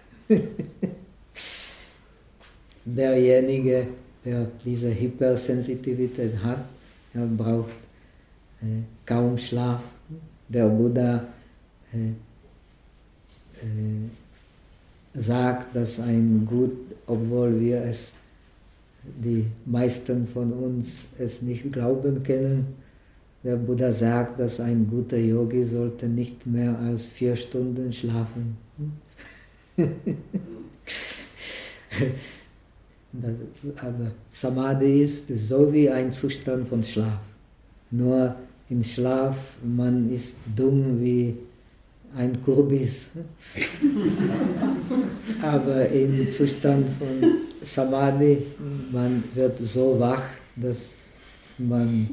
Derjenige, der diese Hypersensitivität hat, er braucht kaum Schlaf. Der Buddha sagt, dass obwohl wir die meisten von uns es nicht glauben können, der Buddha sagt, dass ein guter Yogi sollte nicht mehr als 4 Stunden schlafen. Aber Samadhi ist so wie ein Zustand von Schlaf. Nur im Schlaf, man ist dumm wie ein Kürbis. Aber im Zustand von Samadhi, man wird so wach, dass man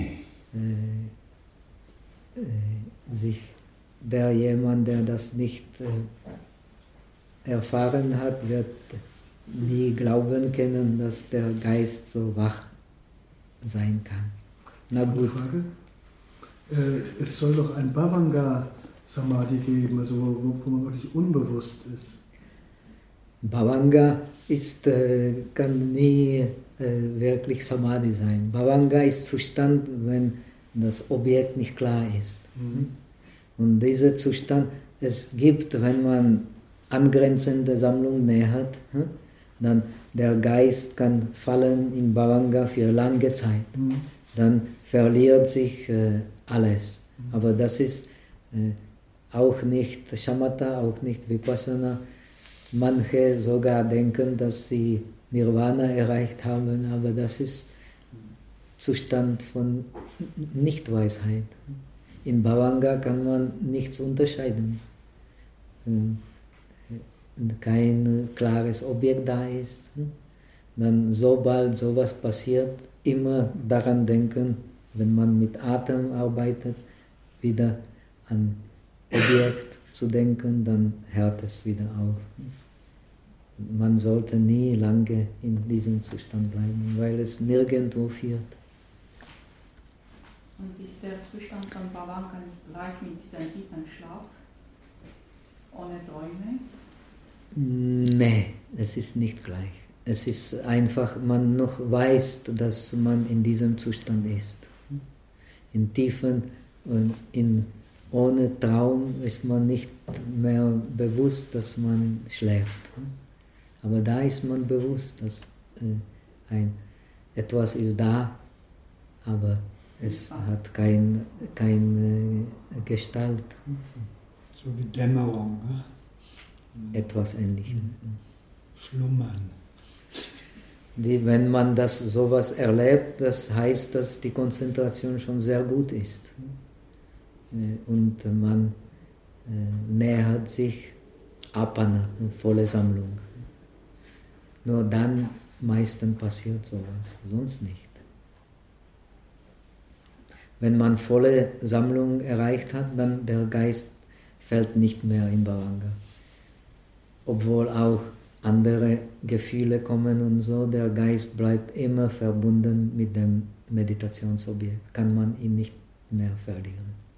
jemand, der das nicht erfahren hat, wird nie glauben können, dass der Geist so wach sein kann. Na gut. Frage. Es soll doch ein Bhavanga-Samadhi geben, also wo man wirklich unbewusst ist. Bhavanga kann nie wirklich Samadhi sein. Bhavanga ist Zustand, wenn das Objekt nicht klar ist. Mhm. Und dieser Zustand, es gibt, wenn man angrenzende Sammlung nähert, dann der Geist kann fallen in Bhavanga für lange Zeit. Mhm. Dann verliert sich alles. Mhm. Aber das ist auch nicht Shamatha, auch nicht Vipassana. Manche sogar denken, dass sie Nirvana erreicht haben, aber das ist Zustand von Nichtweisheit. In Bhavanga kann man nichts unterscheiden. Kein klares Objekt da ist. Dann sobald sowas passiert, immer daran denken, wenn man mit Atem arbeitet, wieder an Objekt zu denken, dann hört es wieder auf. Man sollte nie lange in diesem Zustand bleiben, weil es nirgendwo führt. Und ist der Zustand von Bhavanga nicht gleich mit diesem tiefen Schlaf, ohne Träume? Nee, es ist nicht gleich. Es ist einfach, man noch weiß, dass man in diesem Zustand ist. In tiefen und ohne Traum ist man nicht mehr bewusst, dass man schläft. Aber da ist man bewusst, dass etwas ist da, aber es hat keine Gestalt. So wie Dämmerung, ne? Etwas Ähnliches. Schlummern. Wenn man sowas erlebt, das heißt, dass die Konzentration schon sehr gut ist. Und man nähert sich Apana, volle Sammlung. Nur dann meistens passiert sowas, sonst nicht. Wenn man volle Sammlung erreicht hat, dann der Geist fällt nicht mehr in Bhavanga. Obwohl auch andere Gefühle kommen und so, der Geist bleibt immer verbunden mit dem Meditationsobjekt, kann man ihn nicht mehr verlieren.